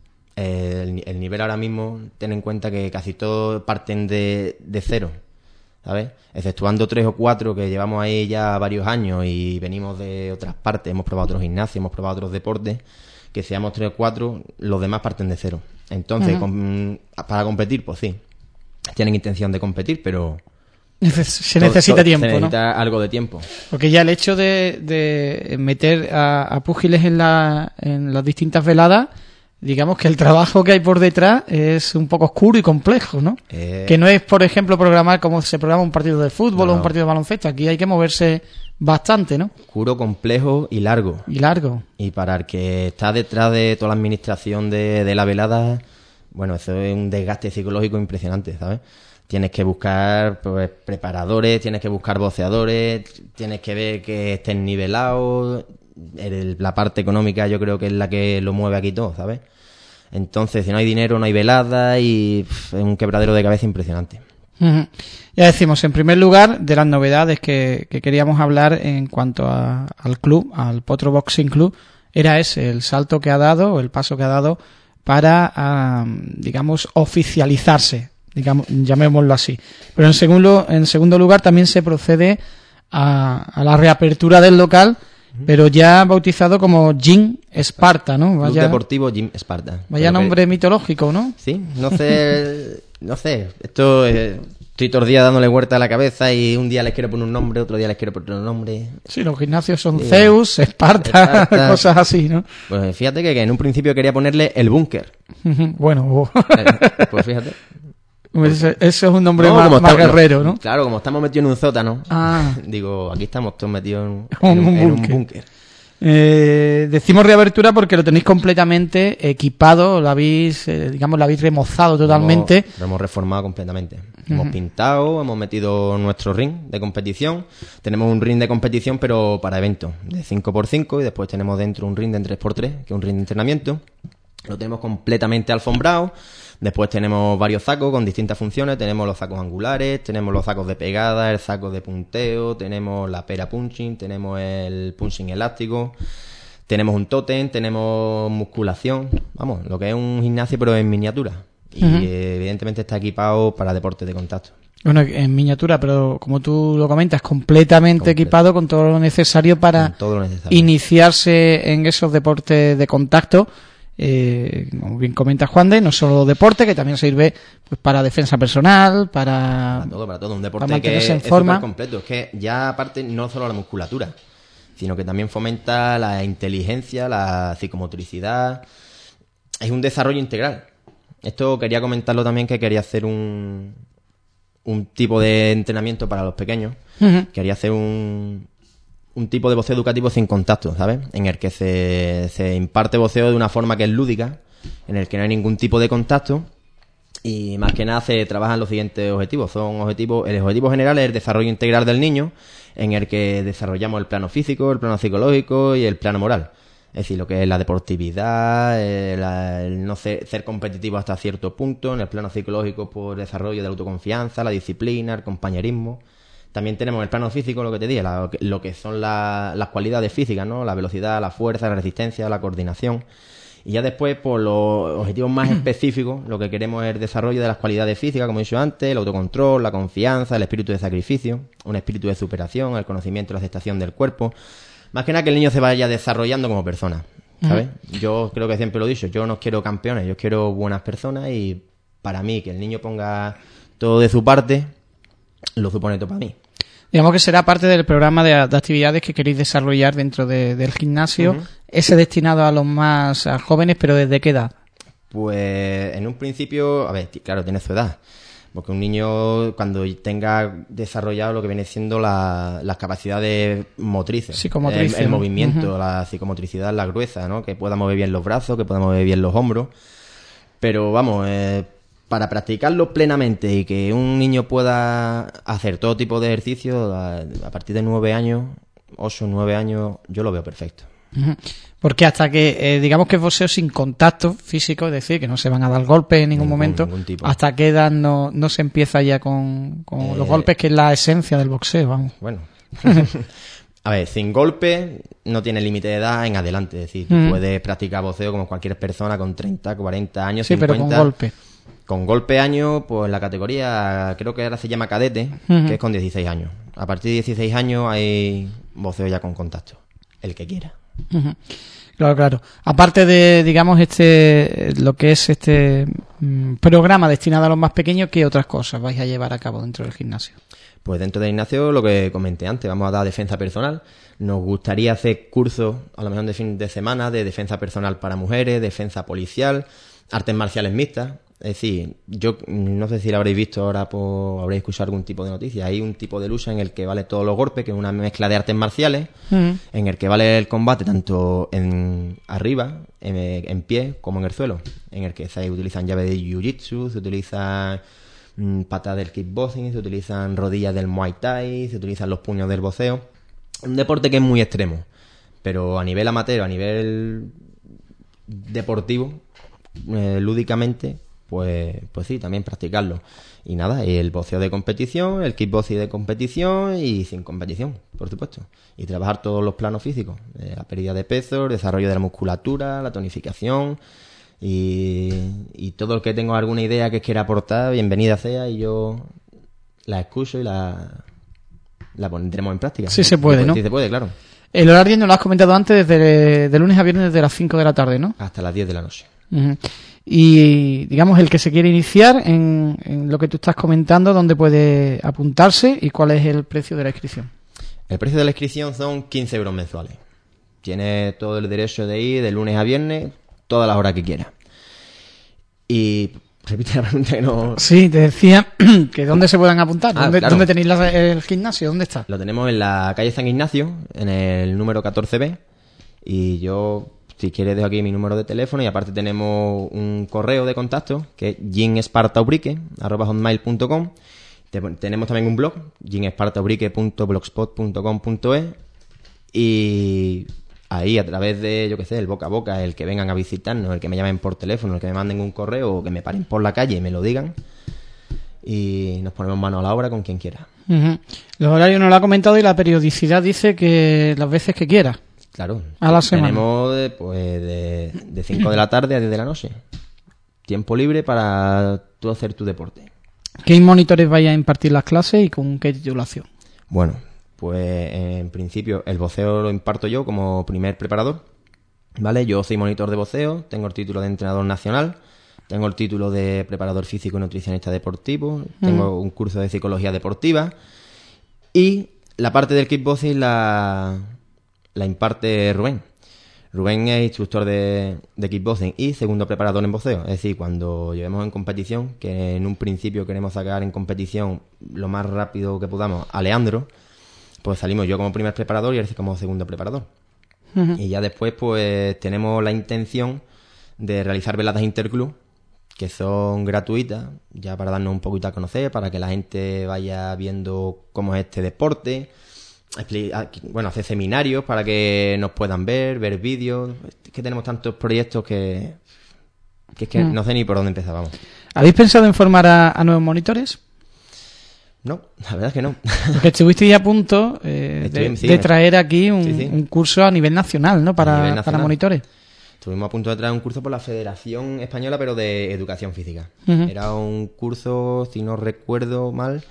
el nivel ahora mismo, ten en cuenta que casi todos parten de cero, ¿sabes? Exceptuando 3 o 4 que llevamos ahí ya varios años y venimos de otras partes, hemos probado otros gimnasios, hemos probado otros deportes, que seamos 3 o 4, los demás parten de cero. Entonces, para competir, pues sí, tienen intención de competir, pero... Se necesita tiempo, se necesita ¿no? algo de tiempo. Porque ya el hecho de meter a púgiles en las distintas veladas, digamos que el trabajo que hay por detrás es un poco oscuro y complejo, ¿no? Que no es, por ejemplo, programar como se programa un partido de fútbol o un partido de baloncesto. Aquí hay que moverse bastante, ¿no? Oscuro, complejo y largo. Y para el que está detrás de toda la administración de la velada, bueno, eso es un desgaste psicológico impresionante, ¿sabes? Tienes que buscar pues, preparadores, tienes que buscar voceadores, tienes que ver que estén nivelados. La parte económica yo creo que es la que lo mueve aquí todo, ¿sabes? Entonces, si no hay dinero, no hay velada y es un quebradero de cabeza impresionante. Ya decimos, en primer lugar, de las novedades que queríamos hablar en cuanto al club, al Potro Boxing Club, era ese, el salto que ha dado, el paso que ha dado para, digamos, oficializarse, digamos, llamémoslo así. Pero en segundo lugar también se procede a la reapertura del local, pero ya bautizado como Gym Esparta, ¿no? Club Deportivo Gym Esparta. Vaya nombre mitológico, ¿no? Sí, no sé, esto estoy todo el día dándole vuelta a la cabeza y un día les quiero poner un nombre, otro día les quiero poner otro nombre. Sí, los gimnasios son Zeus, Esparta, cosas así, ¿no? Pues fíjate que en un principio quería ponerle El Búnker. Bueno, pues fíjate. Eso es un nombre más guerrero, ¿no? Claro, como estamos metidos en un sótano, digo, aquí estamos todos metidos en un búnker. Decimos reapertura porque lo tenéis completamente equipado, lo habéis remozado totalmente. Lo hemos reformado completamente. Hemos pintado, hemos metido nuestro ring de competición. Tenemos un ring de competición, pero para eventos, de 5x5, y después tenemos dentro un ring de 3x3, que es un ring de entrenamiento. Lo tenemos completamente alfombrado. Después tenemos varios sacos con distintas funciones. Tenemos los sacos angulares, tenemos los sacos de pegada, el saco de punteo, tenemos la pera punching, tenemos el punching elástico, tenemos un tótem, tenemos musculación. Vamos, lo que es un gimnasio pero en miniatura. Y evidentemente está equipado para deportes de contacto. Bueno, en miniatura, pero como tú lo comentas, completamente equipado con todo lo necesario para iniciarse en esos deportes de contacto. Como bien comenta Juan de, no solo deporte, que también sirve pues para defensa personal, para todo, un deporte que es súper completo. Es que ya aparte no solo la musculatura, sino que también fomenta la inteligencia, la psicomotricidad. Es un desarrollo integral. Esto quería comentarlo también, que quería hacer un tipo de entrenamiento para los pequeños. Quería hacer un tipo de boxeo educativo sin contacto, ¿sabes? En el que se imparte boxeo de una forma que es lúdica, en el que no hay ningún tipo de contacto, y más que nada se trabajan los siguientes objetivos. El objetivo general es el desarrollo integral del niño, en el que desarrollamos el plano físico, el plano psicológico y el plano moral. Es decir, lo que es la deportividad, el no ser competitivo hasta cierto punto. En el plano psicológico, por desarrollo de la autoconfianza, la disciplina, el compañerismo. También tenemos el plano físico, lo que te dije, lo que son las cualidades físicas, ¿no? La velocidad, la fuerza, la resistencia, la coordinación. Y ya después, por los objetivos más específicos, lo que queremos es el desarrollo de las cualidades físicas, como he dicho antes, el autocontrol, la confianza, el espíritu de sacrificio, un espíritu de superación, el conocimiento y la aceptación del cuerpo. Más que nada que el niño se vaya desarrollando como persona, ¿sabes? Yo creo que siempre lo he dicho, yo no quiero campeones, yo quiero buenas personas, y para mí, que el niño ponga todo de su parte, lo supone todo para mí. Digamos que será parte del programa de actividades que queréis desarrollar dentro del gimnasio, ese destinado a los más jóvenes, pero ¿desde qué edad? Pues en un principio, a ver, claro, tiene su edad. Porque un niño, cuando tenga desarrollado lo que viene siendo las capacidades motrices, psicomotrices, el movimiento, la psicomotricidad, la gruesa, ¿no? Que pueda mover bien los brazos, que pueda mover bien los hombros. Pero vamos, para practicarlo plenamente y que un niño pueda hacer todo tipo de ejercicios, a partir de 9 años, 8 o 9 años, yo lo veo perfecto. Porque hasta que, digamos que es boxeo sin contacto físico, es decir, que no se van a dar golpes en ningún momento, ¿hasta qué edad no se empieza ya con los golpes, que es la esencia del boxeo? Vamos. Bueno, a ver, sin golpes no tiene límite de edad en adelante, es decir, tú puedes practicar boxeo como cualquier persona con 30, 40 años, sí, 50. Pero con golpes. Con golpe años, pues la categoría, creo que ahora se llama cadete, que es con 16 años. A partir de 16 años hay boxeo ya con contacto, el que quiera. Claro. Aparte de, digamos, lo que es este programa destinado a los más pequeños, ¿qué otras cosas vais a llevar a cabo dentro del gimnasio? Pues dentro del gimnasio, lo que comenté antes, vamos a dar defensa personal. Nos gustaría hacer cursos, a lo mejor de fin de semana, de defensa personal para mujeres, defensa policial, artes marciales mixtas. Es decir, yo no sé si lo habréis visto ahora, habréis escuchado algún tipo de noticia. Hay un tipo de lucha en el que vale todos los golpes, que es una mezcla de artes marciales, en el que vale el combate tanto arriba, en pie, como en el suelo. En el que se utilizan llaves de jiu-jitsu, se utilizan patadas del kickboxing, se utilizan rodillas del muay thai, se utilizan los puños del boxeo. Un deporte que es muy extremo, pero a nivel amateur, a nivel deportivo, lúdicamente, pues sí, también practicarlo. Y nada, el boxeo de competición, el kickboxing de competición y sin competición, por supuesto. Y trabajar todos los planos físicos, la pérdida de peso, el desarrollo de la musculatura, la tonificación y todo el que tenga alguna idea que quiera aportar, bienvenida sea, y yo la escucho y la pondremos en práctica. Sí se puede, ¿no? Sí se puede, claro. El horario nos lo has comentado antes, desde de lunes a viernes desde las 5 de la tarde, ¿no? Hasta las 10 de la noche. Y digamos, el que se quiere iniciar en lo que tú estás comentando, ¿dónde puede apuntarse y cuál es el precio de la inscripción? El precio de la inscripción son 15 euros mensuales. Tiene todo el derecho de ir de lunes a viernes, todas las horas que quiera. Y repite la pregunta que no... Sí, te decía que ¿dónde se puedan apuntar? Claro. ¿Dónde tenéis el gimnasio? ¿Dónde está? Lo tenemos en la calle San Ignacio, en el número 14B. Y yo, si quieres, dejo aquí mi número de teléfono. Y aparte tenemos un correo de contacto, que es ginespartaubrique@hotmail.com. Tenemos también un blog, ginespartaubrique.blogspot.com.es. Y ahí, a través de, yo qué sé, el boca a boca, el que vengan a visitarnos, el que me llamen por teléfono, el que me manden un correo o que me paren por la calle y me lo digan, y nos ponemos mano a la obra con quien quiera. Los horarios nos lo ha comentado y la periodicidad dice que las veces que quiera. Claro. A la semana. Tenemos de 5 de la tarde a 10 de la noche. Tiempo libre para tú hacer tu deporte. ¿Qué monitores vais a impartir las clases y con qué titulación? Bueno, pues en principio el boxeo lo imparto yo como primer preparador, ¿vale? Yo soy monitor de boxeo, tengo el título de entrenador nacional, tengo el título de preparador físico y nutricionista deportivo, tengo un curso de psicología deportiva y la parte del kickboxing la imparte Rubén. Rubén es instructor de kickboxing y segundo preparador en boxeo. Es decir, cuando llevemos en competición, que en un principio queremos sacar en competición lo más rápido que podamos a Leandro, pues salimos yo como primer preparador y él como segundo preparador. Y ya después pues tenemos la intención de realizar veladas interclub, que son gratuitas, ya para darnos un poquito a conocer, para que la gente vaya viendo cómo es este deporte. Bueno, hacer seminarios para que nos puedan ver vídeos. Es que tenemos tantos proyectos que es que no sé ni por dónde empezar, vamos. ¿Habéis pensado en formar a nuevos monitores? No, la verdad es que no. Porque estuvisteis a punto de traer aquí un curso a nivel nacional, ¿no? Para monitores. Estuvimos a punto de traer un curso por la Federación Española, pero de Educación Física. Era un curso, si no recuerdo mal,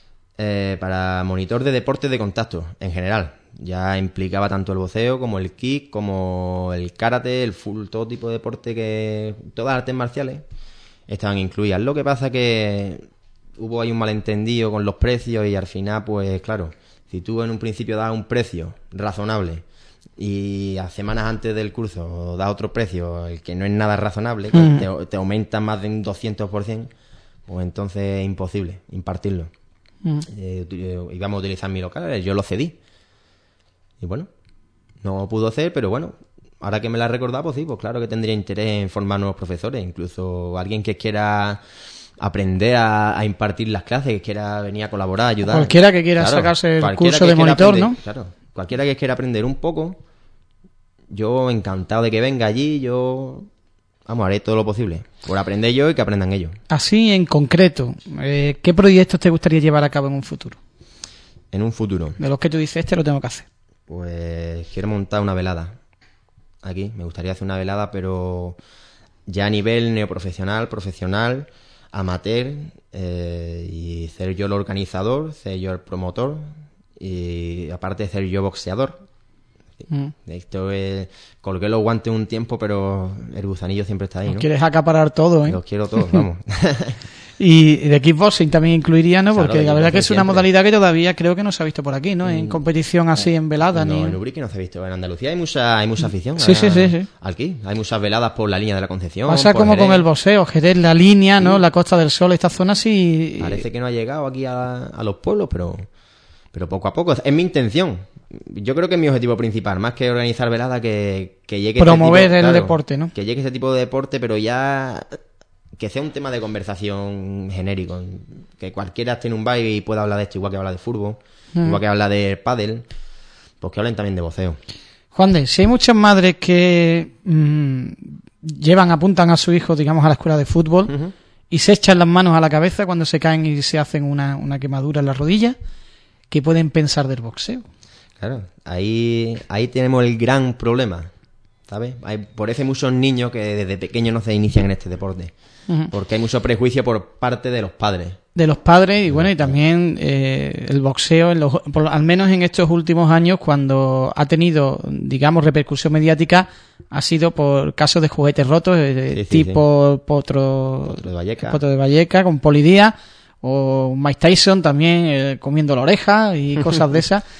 para monitor de deportes de contacto en general. Ya implicaba tanto el boxeo como el kick, como el karate, el full, todo tipo de deporte, todas las artes marciales estaban incluidas. Lo que pasa que hubo ahí un malentendido con los precios y al final, pues claro, si tú en un principio das un precio razonable y a semanas antes del curso da otro precio, el que no es nada razonable, te aumenta más de un 200%, pues entonces es imposible impartirlo. Íbamos a utilizar mi local, yo lo cedí. Y bueno, no pudo ser, pero bueno, ahora que me la has recordado, pues sí, pues claro que tendría interés en formar nuevos profesores, incluso alguien que quiera aprender a impartir las clases, que quiera venir a colaborar, ayudar. Cualquiera que quiera sacarse el curso de monitor, aprender, ¿no? Claro, cualquiera que quiera aprender un poco, yo encantado de que venga allí, haré todo lo posible por aprender yo y que aprendan ellos. Así en concreto, ¿qué proyectos te gustaría llevar a cabo en un futuro? En un futuro. De los que tú dices, lo tengo que hacer. Pues quiero montar una velada. Aquí, me gustaría hacer una velada, pero ya a nivel neoprofesional, profesional, amateur, y ser yo el organizador, ser yo el promotor, y aparte de ser yo boxeador. Esto es, colgué los guantes un tiempo, pero el gusanillo siempre está ahí, ¿no? Quieres acaparar todo, ¿eh? Los quiero todos, vamos. Y de kickboxing también incluiría, ¿no? Claro, porque la verdad que es una siempre. modalidad que todavía creo que no se ha visto por aquí, ¿no? En competición así en velada. No, ni... en Ubrique no se ha visto. En Andalucía hay mucha afición. Sí. Aquí hay muchas veladas por la línea de la Concepción. Pasa por como Jerez. con el boxeo, Jerez, la línea, ¿no? La Costa del Sol, esta zona sí... Parece que no ha llegado aquí a los pueblos, pero poco a poco. Es mi intención. Yo creo que es mi objetivo principal, más que organizar velada, que llegue promover este tipo, el deporte, ¿no? Que llegue ese tipo de deporte, pero ya que sea un tema de conversación genérico, que cualquiera esté en un baile y pueda hablar de esto, igual que habla de fútbol, igual que habla de pádel, pues que hablen también de boxeo. Juan de, si hay muchas madres que apuntan a su hijo, digamos, a la escuela de fútbol y se echan las manos a la cabeza cuando se caen y se hacen una quemadura en la rodilla, ¿qué pueden pensar del boxeo? Claro, ahí tenemos el gran problema, ¿sabes? Por eso hay muchos niños que desde pequeños no se inician en este deporte, porque hay mucho prejuicio por parte de los padres. De los padres y bueno, y también el boxeo, al menos en estos últimos años, cuando ha tenido, digamos, repercusión mediática, ha sido por casos de juguetes rotos, tipo Potro de Valleca, con Polidía, o Mike Tyson también comiendo la oreja y cosas de esas.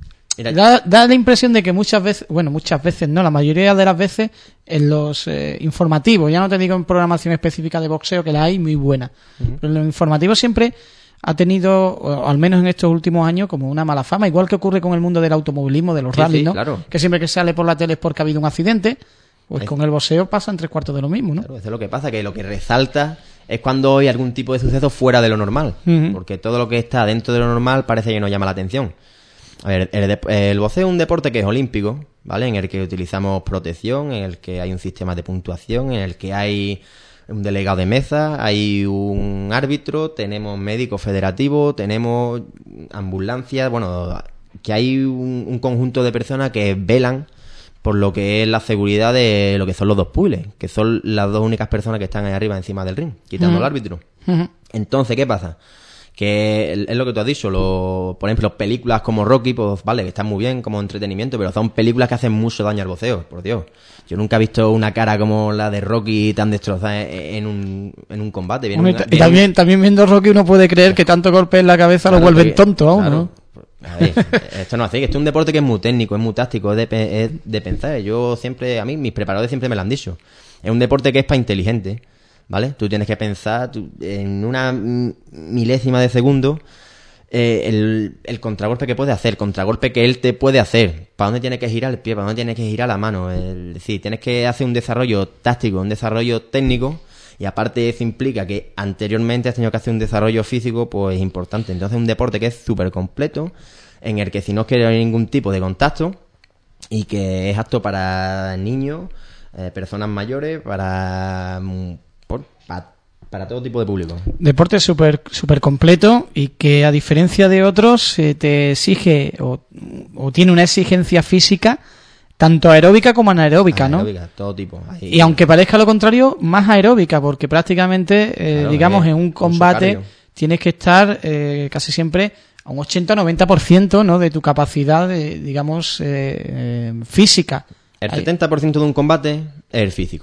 Da la impresión de que muchas veces no, la mayoría de las veces en los informativos, ya no te digo en programación específica de boxeo, que la hay muy buena, pero en los informativos siempre ha tenido, o al menos en estos últimos años, como una mala fama, igual que ocurre con el mundo del automovilismo, de los rallies, ¿no? Claro. Que siempre que sale por la tele es porque ha habido un accidente, pues con el boxeo pasa en 3/4 de lo mismo, ¿no? Claro, eso es lo que pasa, que lo que resalta es cuando hay algún tipo de suceso fuera de lo normal, porque todo lo que está dentro de lo normal parece que no llama la atención. A ver, el boxeo es un deporte que es olímpico, ¿vale? En el que utilizamos protección, en el que hay un sistema de puntuación, en el que hay un delegado de mesa, hay un árbitro, tenemos médicos federativos, tenemos ambulancias, bueno, que hay un conjunto de personas que velan por lo que es la seguridad de lo que son los dos puzzles, que son las dos únicas personas que están ahí arriba encima del ring, quitando al árbitro. Entonces, ¿qué pasa? Que es lo que tú has dicho, por ejemplo, películas como Rocky, pues vale, que están muy bien como entretenimiento, pero son películas que hacen mucho daño al boxeo, por Dios. Yo nunca he visto una cara como la de Rocky tan destrozada en un combate. También viendo Rocky uno puede creer que tanto golpe en la cabeza lo vuelven tonto a uno, ¿no? A ver, esto no es así, esto es un deporte que es muy técnico, es muy táctico, es de pensar. A mí mis preparadores siempre me lo han dicho. Es un deporte que es para inteligente, ¿vale? Tú tienes que pensar en una milésima de segundo el contragolpe que puede hacer, el contragolpe que él te puede hacer, para dónde tiene que girar el pie, para dónde tiene que girar la mano. Es decir, tienes que hacer un desarrollo táctico, un desarrollo técnico, y aparte eso implica que anteriormente has tenido que hacer un desarrollo físico pues importante. Entonces es un deporte que es súper completo, en el que si no quiere ningún tipo de contacto, y que es apto para niños, personas mayores, para todo tipo de público. Deporte súper completo, y que a diferencia de otros te exige o tiene una exigencia física tanto aeróbica como anaeróbica, ¿no? Aeróbica, todo tipo. Y aunque parezca lo contrario, más aeróbica, porque prácticamente, digamos, en un combate tienes que estar casi siempre a un 80-90%, ¿no?, de tu capacidad, digamos, física. El 70% de un combate es el físico.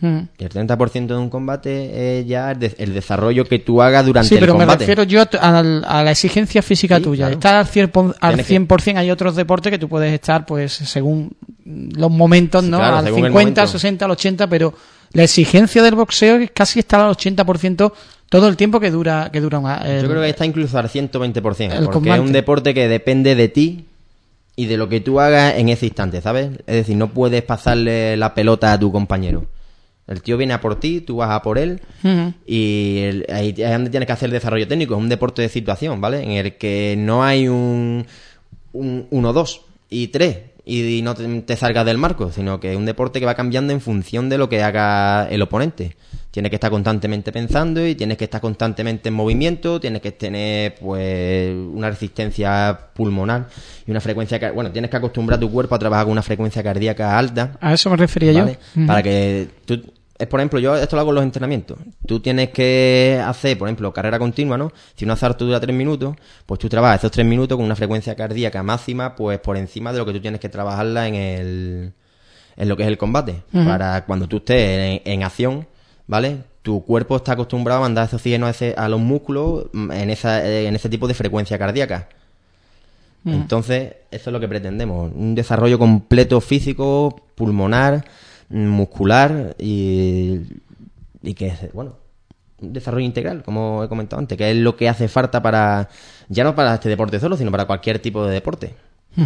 Y el 30% de un combate es ya el desarrollo que tú hagas durante el combate. Sí, pero me refiero yo a la exigencia física tuya. Claro. Estar al 100%, hay otros deportes que tú puedes estar, pues, según los momentos, ¿no? Claro, al 50, al 60, al 80, pero la exigencia del boxeo es casi estar al 80% todo el tiempo que dura yo creo que está incluso al 120%, porque combate. Es un deporte que depende de ti y de lo que tú hagas en ese instante, ¿sabes? Es decir, no puedes pasarle la pelota a tu compañero. El tío viene a por ti, tú vas a por él, y ahí es donde tienes que hacer el desarrollo técnico. Es un deporte de situación, ¿vale? En el que no hay un 1, 2 y 3 y no te salgas del marco, sino que es un deporte que va cambiando en función de lo que haga el oponente. Tienes que estar constantemente pensando y tienes que estar constantemente en movimiento, tienes que tener, pues, una resistencia pulmonar y una frecuencia... tienes que acostumbrar a tu cuerpo a trabajar con una frecuencia cardíaca alta. A eso me refería, ¿vale? Yo. Para que tú... Por ejemplo, yo esto lo hago en los entrenamientos. Tú tienes que hacer, por ejemplo, carrera continua, ¿no? Si un asalto dura 3 minutos, pues tú trabajas esos 3 minutos con una frecuencia cardíaca máxima, pues por encima de lo que tú tienes que trabajarla en lo que es el combate. Para cuando tú estés en acción, ¿vale? Tu cuerpo está acostumbrado a mandar ese oxígeno a los músculos en ese tipo de frecuencia cardíaca. Entonces, eso es lo que pretendemos. Un desarrollo completo físico, pulmonar, muscular y que, bueno, un desarrollo integral, como he comentado antes, que es lo que hace falta ya no para este deporte solo, sino para cualquier tipo de deporte.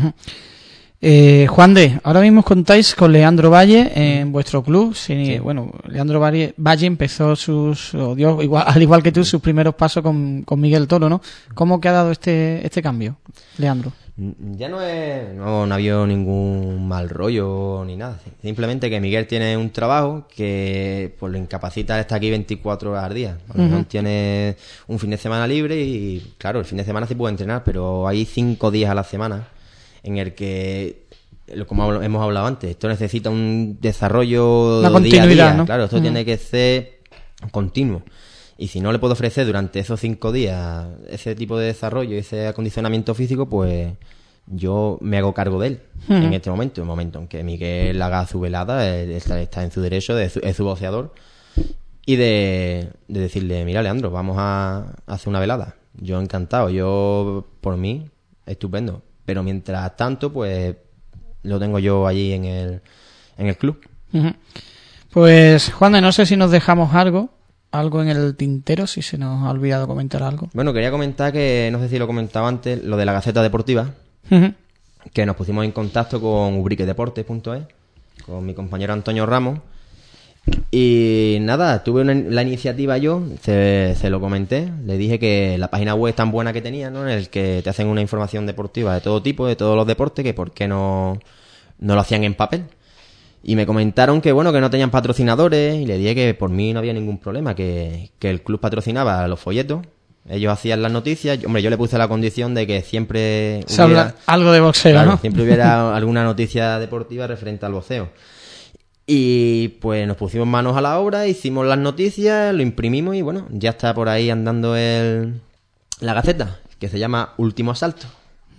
Juan de, ahora mismo contáis con Leandro Valle en vuestro club. Sí. Bueno, Leandro Valle empezó al igual que tú, sus primeros pasos con Miguel Toro, ¿no? ¿Cómo que ha dado este cambio, Leandro? Ya no ha habido ningún mal rollo ni nada. Simplemente que Miguel tiene un trabajo que, pues, lo incapacita de estar aquí 24 horas al día. No tiene un fin de semana libre y, claro, el fin de semana sí puede entrenar, pero hay 5 días a la semana en el que, como hemos hablado antes, esto necesita un desarrollo día a día, ¿no? Claro, esto tiene que ser continuo. Y si no le puedo ofrecer durante esos 5 días ese tipo de desarrollo y ese acondicionamiento físico, pues yo me hago cargo de él en este momento. En el momento en que Miguel haga su velada, él está en su derecho, es su boxeador, y de decirle, mira, Leandro, vamos a hacer una velada. Yo encantado, yo por mí, estupendo. Pero mientras tanto, pues lo tengo yo allí en el club. Pues, Juan, no sé si nos dejamos algo en el tintero, si se nos ha olvidado comentar algo. Bueno, quería comentar que, no sé si lo comentaba antes, lo de la Gaceta Deportiva, que nos pusimos en contacto con ubriquedeportes.es, con mi compañero Antonio Ramos, y nada, tuve la iniciativa yo, se lo comenté, le dije que la página web tan buena que tenía, ¿no?, en el que te hacen una información deportiva de todo tipo, de todos los deportes, que por qué no lo hacían en papel. Y me comentaron que, bueno, que no tenían patrocinadores, y le dije que por mí no había ningún problema, que el club patrocinaba los folletos, ellos hacían las noticias. Hombre, yo le puse la condición de que siempre hubiera algo de boxeo, claro, ¿no? Siempre hubiera alguna noticia deportiva referente al boxeo. Y pues nos pusimos manos a la obra, hicimos las noticias, lo imprimimos y bueno, ya está por ahí andando la Gaceta, que se llama Último Asalto.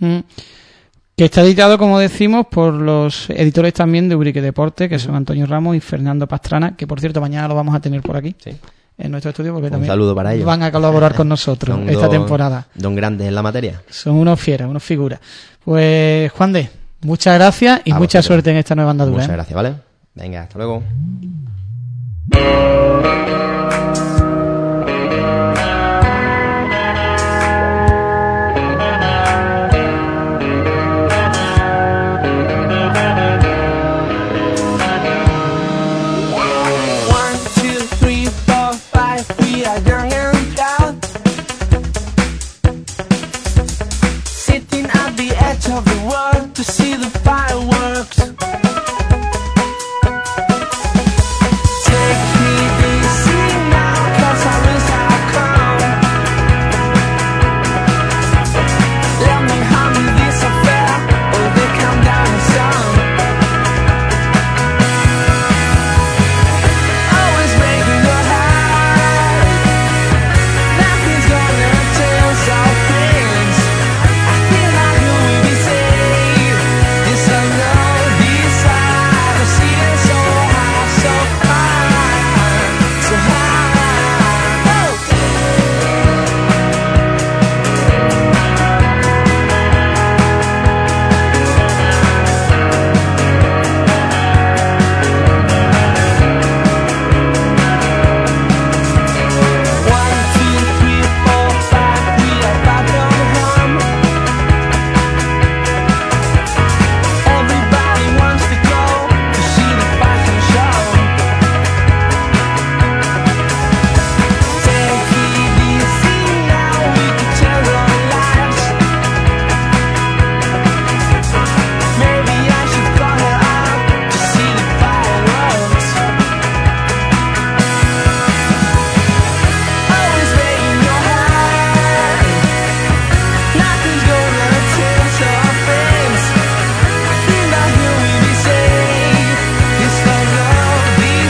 Que está editado, como decimos, por los editores también de Ubrique Deporte, que son Antonio Ramos y Fernando Pastrana, que por cierto mañana lo vamos a tener por aquí, en nuestro estudio, porque también saludo para ellos. Van a colaborar con nosotros esta temporada. Don grandes en la materia. Son unos fieras, unos figuras. Pues, Juan de, muchas gracias y mucha suerte en esta nueva andadura. Muchas gracias, ¿vale? Venga, hasta luego.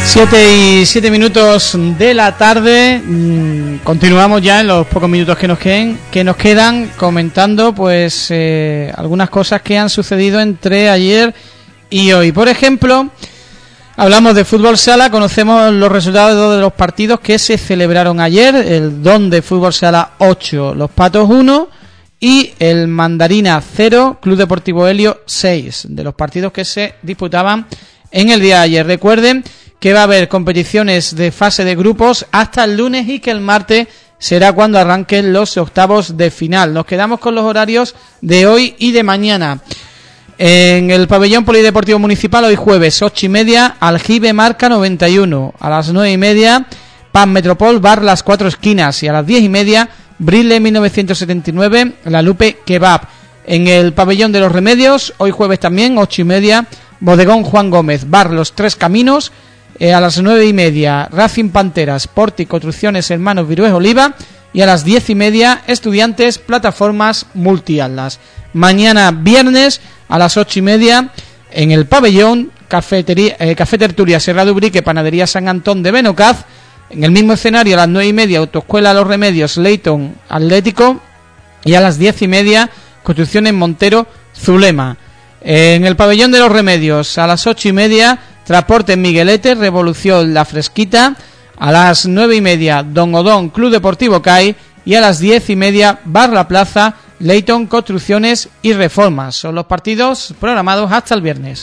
7 minutos de la tarde. Continuamos ya en los pocos minutos que nos quedan comentando pues algunas cosas que han sucedido entre ayer y hoy. Por ejemplo, hablamos de fútbol sala, conocemos los resultados de los partidos que se celebraron ayer. El Don de Fútbol Sala 8, Los Patos 1 y el Mandarina 0, Club Deportivo Helio 6, de los partidos que se disputaban en el día de ayer. Recuerden que va a haber competiciones de fase de grupos hasta el lunes y que el martes será cuando arranquen los octavos de final. Nos quedamos con los horarios de hoy y de mañana. En el pabellón polideportivo municipal hoy jueves 8:30, Aljibe Marca 91. A las 9:30, Pan Metropol Bar Las Cuatro Esquinas. Y a las 10:30, Brille 1979, La Lupe Kebab. En el pabellón de los Remedios hoy jueves también 8:30, Bodegón Juan Gómez Bar Los Tres Caminos. A las 9:30, Racing Panteras, Porti Construcciones Hermanos Virués Oliva. Y a las 10:30, Estudiantes Plataformas Multiatlas. Mañana viernes a las 8:30, en el pabellón Café Tertulia Serra de Ubrique, Panadería San Antón de Benocaz. En el mismo escenario a las 9:30, Autoescuela Los Remedios Leyton Atlético. Y a las 10:30, Construcciones Montero Zulema. En el pabellón de los Remedios a las 8:30, Transportes Miguelete, Revolución La Fresquita. A las 9:30, Don Odón Club Deportivo CAI. Y a las 10:30, Bar La Plaza, Leyton Construcciones y Reformas. Son los partidos programados hasta el viernes.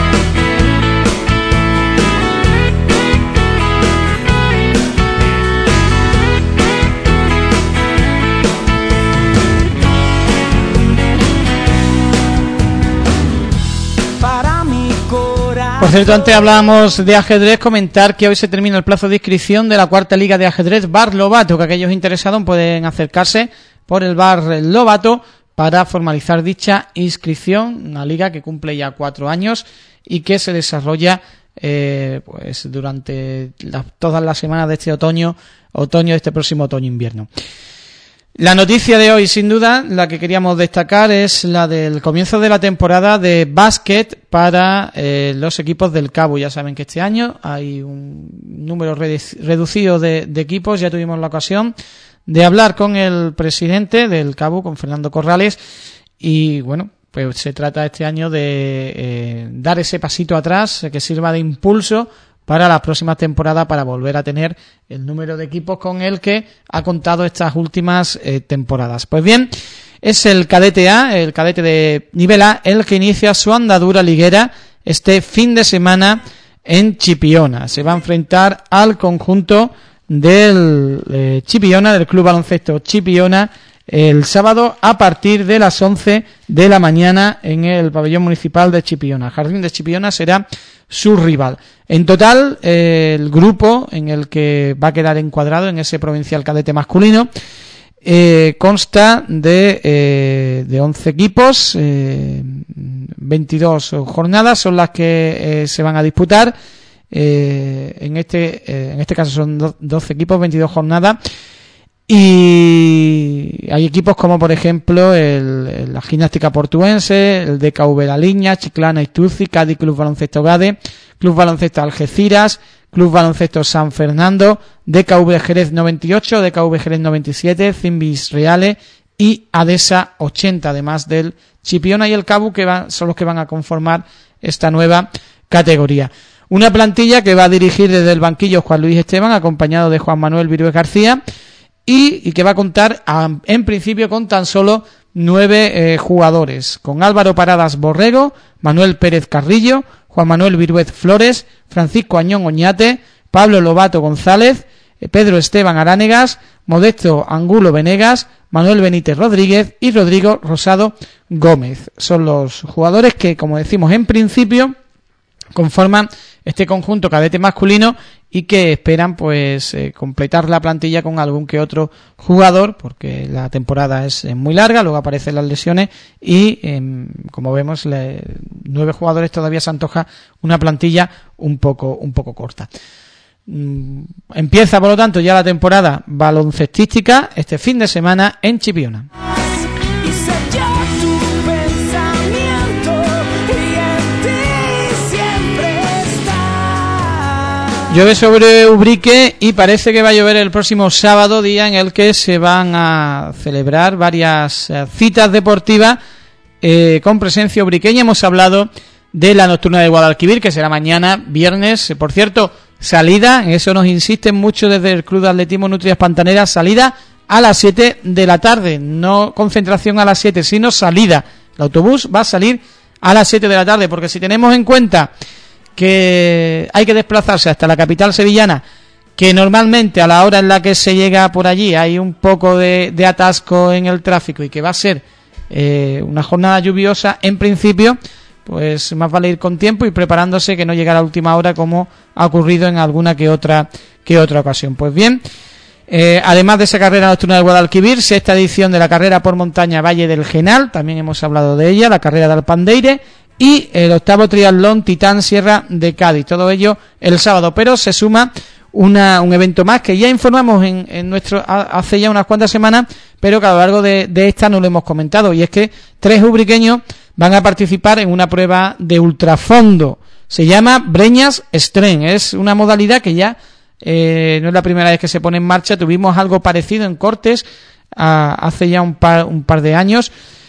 Por cierto, antes hablábamos de ajedrez, comentar que hoy se termina el plazo de inscripción de la cuarta liga de ajedrez Bar Lobato, que aquellos interesados pueden acercarse por el Bar Lobato para formalizar dicha inscripción, una liga que cumple ya 4 años y que se desarrolla pues durante todas las semanas de este otoño de este próximo otoño-invierno. La noticia de hoy, sin duda, la que queríamos destacar es la del comienzo de la temporada de básquet para los equipos del Cabo. Ya saben que este año hay un número reducido de equipos. Ya tuvimos la ocasión de hablar con el presidente del Cabo, con Fernando Corrales, y bueno, pues se trata este año de dar ese pasito atrás que sirva de impulso para las próximas temporadas, para volver a tener el número de equipos con el que ha contado estas últimas temporadas. Pues bien, es el cadete A, el cadete de nivel A, el que inicia su andadura liguera este fin de semana en Chipiona. Se va a enfrentar al conjunto del Chipiona, del Club Baloncesto Chipiona, el sábado a partir de las 11 de la mañana en el pabellón municipal de Chipiona. Jardín de Chipiona será su rival. En total, el grupo en el que va a quedar encuadrado en ese provincial cadete masculino consta de 11 equipos, 22 jornadas son las que se van a disputar. En este caso son 12 equipos, 22 jornadas. Y hay equipos como por ejemplo la Gimnástica Portuense, el DKV La Liña, Chiclana Istuzzi, Cádiz Club Baloncesto Gade, Club Baloncesto Algeciras, Club Baloncesto San Fernando, DKV Jerez 98, DKV Jerez 97, Cimbis Reale y Adesa 80, además del Chipiona y el Cabo, que son los que van a conformar esta nueva categoría. Una plantilla que va a dirigir desde el banquillo Juan Luis Esteban, acompañado de Juan Manuel Virués García, y que va a contar en principio con tan solo 9 jugadores, con Álvaro Paradas Borrego, Manuel Pérez Carrillo, Juan Manuel Virués Flores, Francisco Añón Oñate, Pablo Lobato González, Pedro Esteban Aránegas, Modesto Angulo Venegas, Manuel Benítez Rodríguez y Rodrigo Rosado Gómez. Son los jugadores que, como decimos en principio, conforman este conjunto cadete masculino y que esperan pues completar la plantilla con algún que otro jugador, porque la temporada es muy larga, luego aparecen las lesiones y como vemos 9 jugadores todavía se antoja una plantilla un poco corta. Empieza por lo tanto ya la temporada baloncestística este fin de semana en Chipiona. Llueve sobre Ubrique y parece que va a llover el próximo sábado, día en el que se van a celebrar varias citas deportivas con presencia ubriqueña. Hemos hablado de la nocturna de Guadalquivir, que será mañana, viernes. Por cierto, salida, en eso nos insisten mucho desde el Club de Atletismo Nutrias Pantaneras, salida a las 7 de la tarde, no concentración a las 7, sino salida. El autobús va a salir a las 7 de la tarde, porque si tenemos en cuenta que hay que desplazarse hasta la capital sevillana, que normalmente a la hora en la que se llega por allí hay un poco de atasco en el tráfico y que va a ser una jornada lluviosa, en principio, pues más vale ir con tiempo y preparándose, que no llegar a la última hora como ha ocurrido en alguna que otra ocasión. Pues bien, además de esa carrera nocturna de Guadalquivir, sexta edición de la carrera por montaña Valle del Genal, también hemos hablado de ella, la carrera de Alpandeire, y el octavo triatlón Titán Sierra de Cádiz, todo ello el sábado. Pero se suma un evento más que ya informamos en nuestro hace ya unas cuantas semanas, pero que a lo largo de esta no lo hemos comentado, y es que 3 ubriqueños van a participar en una prueba de ultrafondo. Se llama Breñas Extreme, es una modalidad que ya no es la primera vez que se pone en marcha. Tuvimos algo parecido en Cortes hace ya un par de años.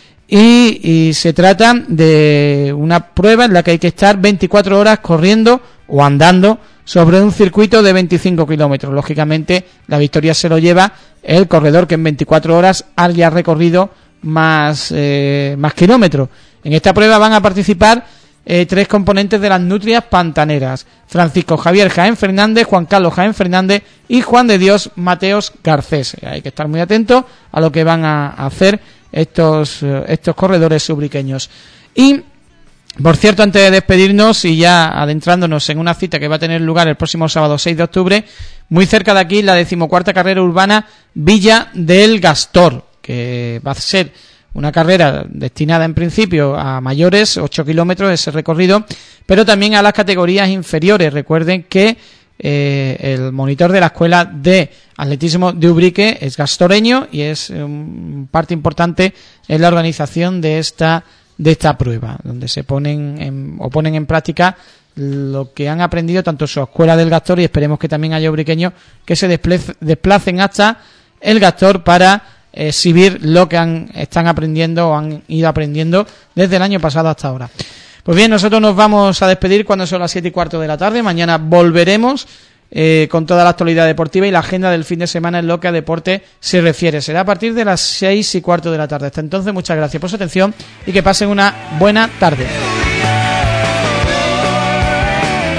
Y se trata de una prueba en la que hay que estar 24 horas corriendo o andando sobre un circuito de 25 kilómetros. Lógicamente, la victoria se lo lleva el corredor que en 24 horas haya recorrido más kilómetros. En esta prueba van a participar 3 componentes de las Nutrias Pantaneras: Francisco Javier Jaén Fernández, Juan Carlos Jaén Fernández y Juan de Dios Mateos Garcés. Hay que estar muy atentos a lo que van a hacer estos corredores ubriqueños. Y, por cierto, antes de despedirnos y ya adentrándonos en una cita que va a tener lugar el próximo sábado 6 de octubre, muy cerca de aquí, la 14ª carrera urbana Villa del Gastor, que va a ser una carrera destinada en principio a mayores, 8 kilómetros ese recorrido, pero también a las categorías inferiores. Recuerden que el monitor de la Escuela de Atletismo de Ubrique es gastoreño y es parte importante en la organización de esta prueba, donde se ponen en práctica lo que han aprendido tanto su Escuela del Gastor, y esperemos que también haya ubriqueños que se desplacen hasta el Gastor para exhibir lo que están aprendiendo o han ido aprendiendo desde el año pasado hasta ahora. Pues bien, nosotros nos vamos a despedir cuando son las 7:15 de la tarde. Mañana volveremos con toda la actualidad deportiva y la agenda del fin de semana en lo que a deporte se refiere. Será a partir de las 6:15 de la tarde. Hasta entonces, muchas gracias por su atención y que pasen una buena tarde.